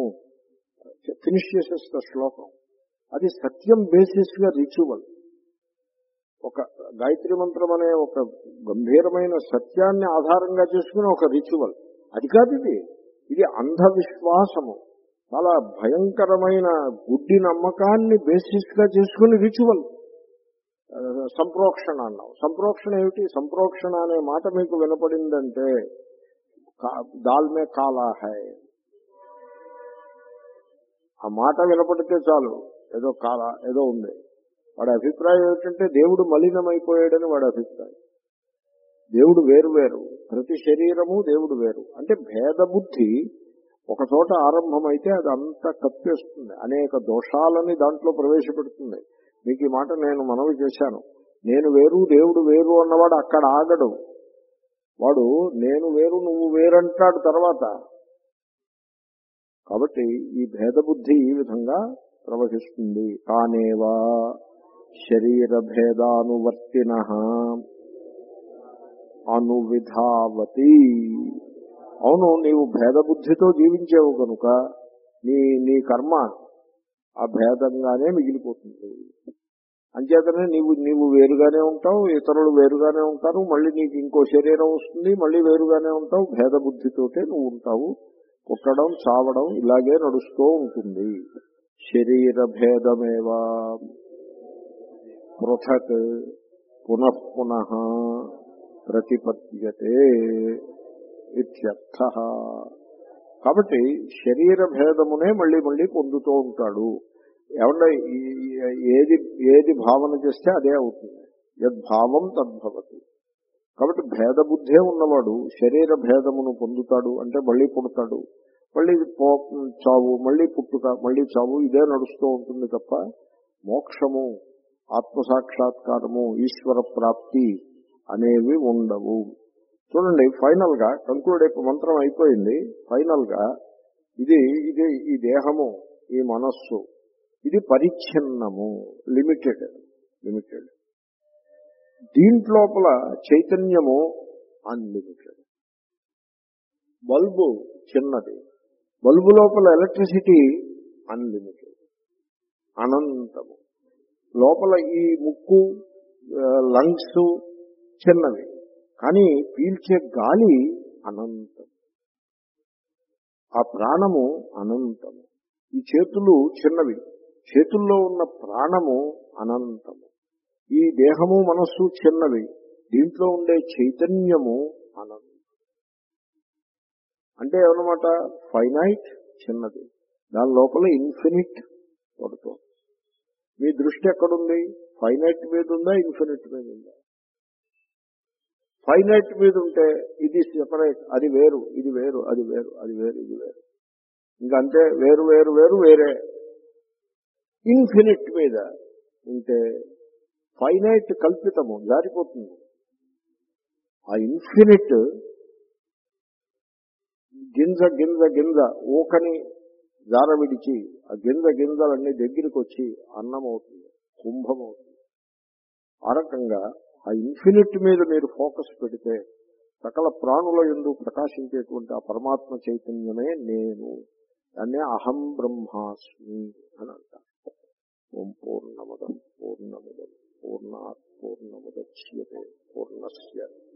ఫినిష్ చేసేస్తా శ్లోకం, అది సత్యం బేసిస్ గా రిచువల్. ఒక గాయత్రి మంత్రం అనే ఒక గంభీరమైన సత్యాన్ని ఆధారంగా చేసుకుని ఒక రిచువల్. అది కాదు ఇది. ఇది అంధవిశ్వాసము, చాలా భయంకరమైన గుడ్డి నమ్మకాన్ని బేసిస్ గా చేసుకుని రిచువల్. సంప్రోక్షణ అన్నావు. సంప్రోక్షణ ఏమిటి? సంప్రోక్షణ అనే మాట మీకు వినపడిందంటే దాల్ మే కాలా హై, ఆ మాట వినపడితే చాలు ఏదో కాలా ఏదో ఉంది. వాడి అభిప్రాయం ఏమిటంటే దేవుడు మలినమైపోయాడని వాడి అభిప్రాయం. దేవుడు వేరు వేరు, ప్రతి శరీరము దేవుడు వేరు. అంటే భేద బుద్ధి ఒక చోట ఆరంభమైతే అది అంతా కప్పేస్తుంది, అనేక దోషాలని దాంట్లో ప్రవేశపెడుతుంది. మీకు ఈ మాట నేను మనవి చేశాను. నేను వేరు దేవుడు వేరు అన్నవాడు అక్కడ ఆగడు. వాడు నేను వేరు నువ్వు వేరంటాడు తర్వాత. కాబట్టి ఈ భేద బుద్ధి ఈ విధంగా ప్రవహిస్తుంది. కానేవా శరీర భేదానువర్తిన అనువిధావతి. అవును, నీవు భేద బుద్ధితో జీవించేవు కనుక నీ నీ కర్మ ఆ భేదంగానే మిగిలిపోతుంది. అంచేతనే నీవు నీవు వేరుగానే ఉంటావు, ఇతరులు వేరుగానే ఉంటారు, మళ్ళీ నీకు ఇంకో శరీరం వస్తుంది, మళ్ళీ వేరుగానే ఉంటావు. భేద బుద్ధితోటే నువ్వు ఉంటావు. పుట్టడం చావడం ఇలాగే నడుస్తూ ఉంటుంది. శరీర భేదమేవా పృథక్ పునః పునః ప్రతిపద్యతే ఇత్యర్థః. కాబట్టి శరీర భేదమునే మళ్ళీ మళ్ళీ పొందుతూ ఉంటాడు. ఏమంటే ఏది ఏది భావన చేస్తే అదే అవుతుంది. యద్భావం తద్భవతి. కాబట్టి భేద బుద్ధే ఉన్నవాడు శరీర భేదమును పొందుతాడు. అంటే మళ్ళీ పుడతాడు, మళ్ళీ చావు, మళ్ళీ పుట్టుక, మళ్ళీ చావు, ఇదే నడుస్తూ ఉంటుంది తప్ప మోక్షము, ఆత్మసాక్షాత్కారము, ఈశ్వర ప్రాప్తి అనేవి ఉండవు. చూడండి, ఫైనల్ గా కంక్లూడ్ అయిపో మంత్రం అయిపోయింది. ఫైనల్ గా ఇది ఇది ఈ దేహము, ఈ మనస్సు, ఇది పరిచ్ఛిన్నము, లిమిటెడ్ లిమిటెడ్ దీంట్లోపల చైతన్యము అన్లిమిటెడ్. బల్బు చిన్నది, బల్బు లోపల ఎలక్ట్రిసిటీ అన్లిమిటెడ్, అనంతము. లోపల ఈ ముక్కు, లంగ్స్ చిన్నవి, కానీ పీల్చే గాలి అనంతం. ఆ ప్రాణము అనంతము. ఈ చేతులు చిన్నవి, చేతుల్లో ఉన్న ప్రాణము అనంతము. ఈ దేహము మనస్సు చిన్నవి, దీంట్లో ఉండే చైతన్యము అనంతం. అంటే ఏమన్నమాట? ఫైనైట్ చిన్నది, దాని లోపల ఇన్ఫినిట్ పడుతుంది. మీ దృష్టి ఎక్కడుంది? ఫైనైట్ మీద ఉందా, ఇన్ఫినిట్ మీద ఉందా? ఫైనైట్ మీద ఉంటే ఇది సెపరేట్, అది వేరు, ఇది వేరు, అది వేరు, అది వేరు, ఇది వేరు, ఇంకంతే, వేరు వేరు వేరు వేరే. ఇన్ఫినిట్ మీద ఉంటే ఫైనైట్ కల్పితము, జారిపోతుంది. ఆ ఇన్ఫినిట్ గింజ గింజ గింజ ఊకని జార విడిచి ఆ గింజ గింజలన్నీ దగ్గరికి వచ్చి అన్నం అవుతుంది, కుంభం అవుతుంది. ఆ రకంగా ఆ ఇన్ఫినిట్ మీద మీరు ఫోకస్ పెడితే సకల ప్రాణుల యందు ప్రకాశించేటువంటి ఆ పరమాత్మ చైతన్యమే నేను. దాన్నే అహం బ్రహ్మాస్మి అని అంటారు. ఓం పూర్ణమదః పూర్ణమిదం పూర్ణాత్ పూర్ణముదచ్యతే పూర్ణస్య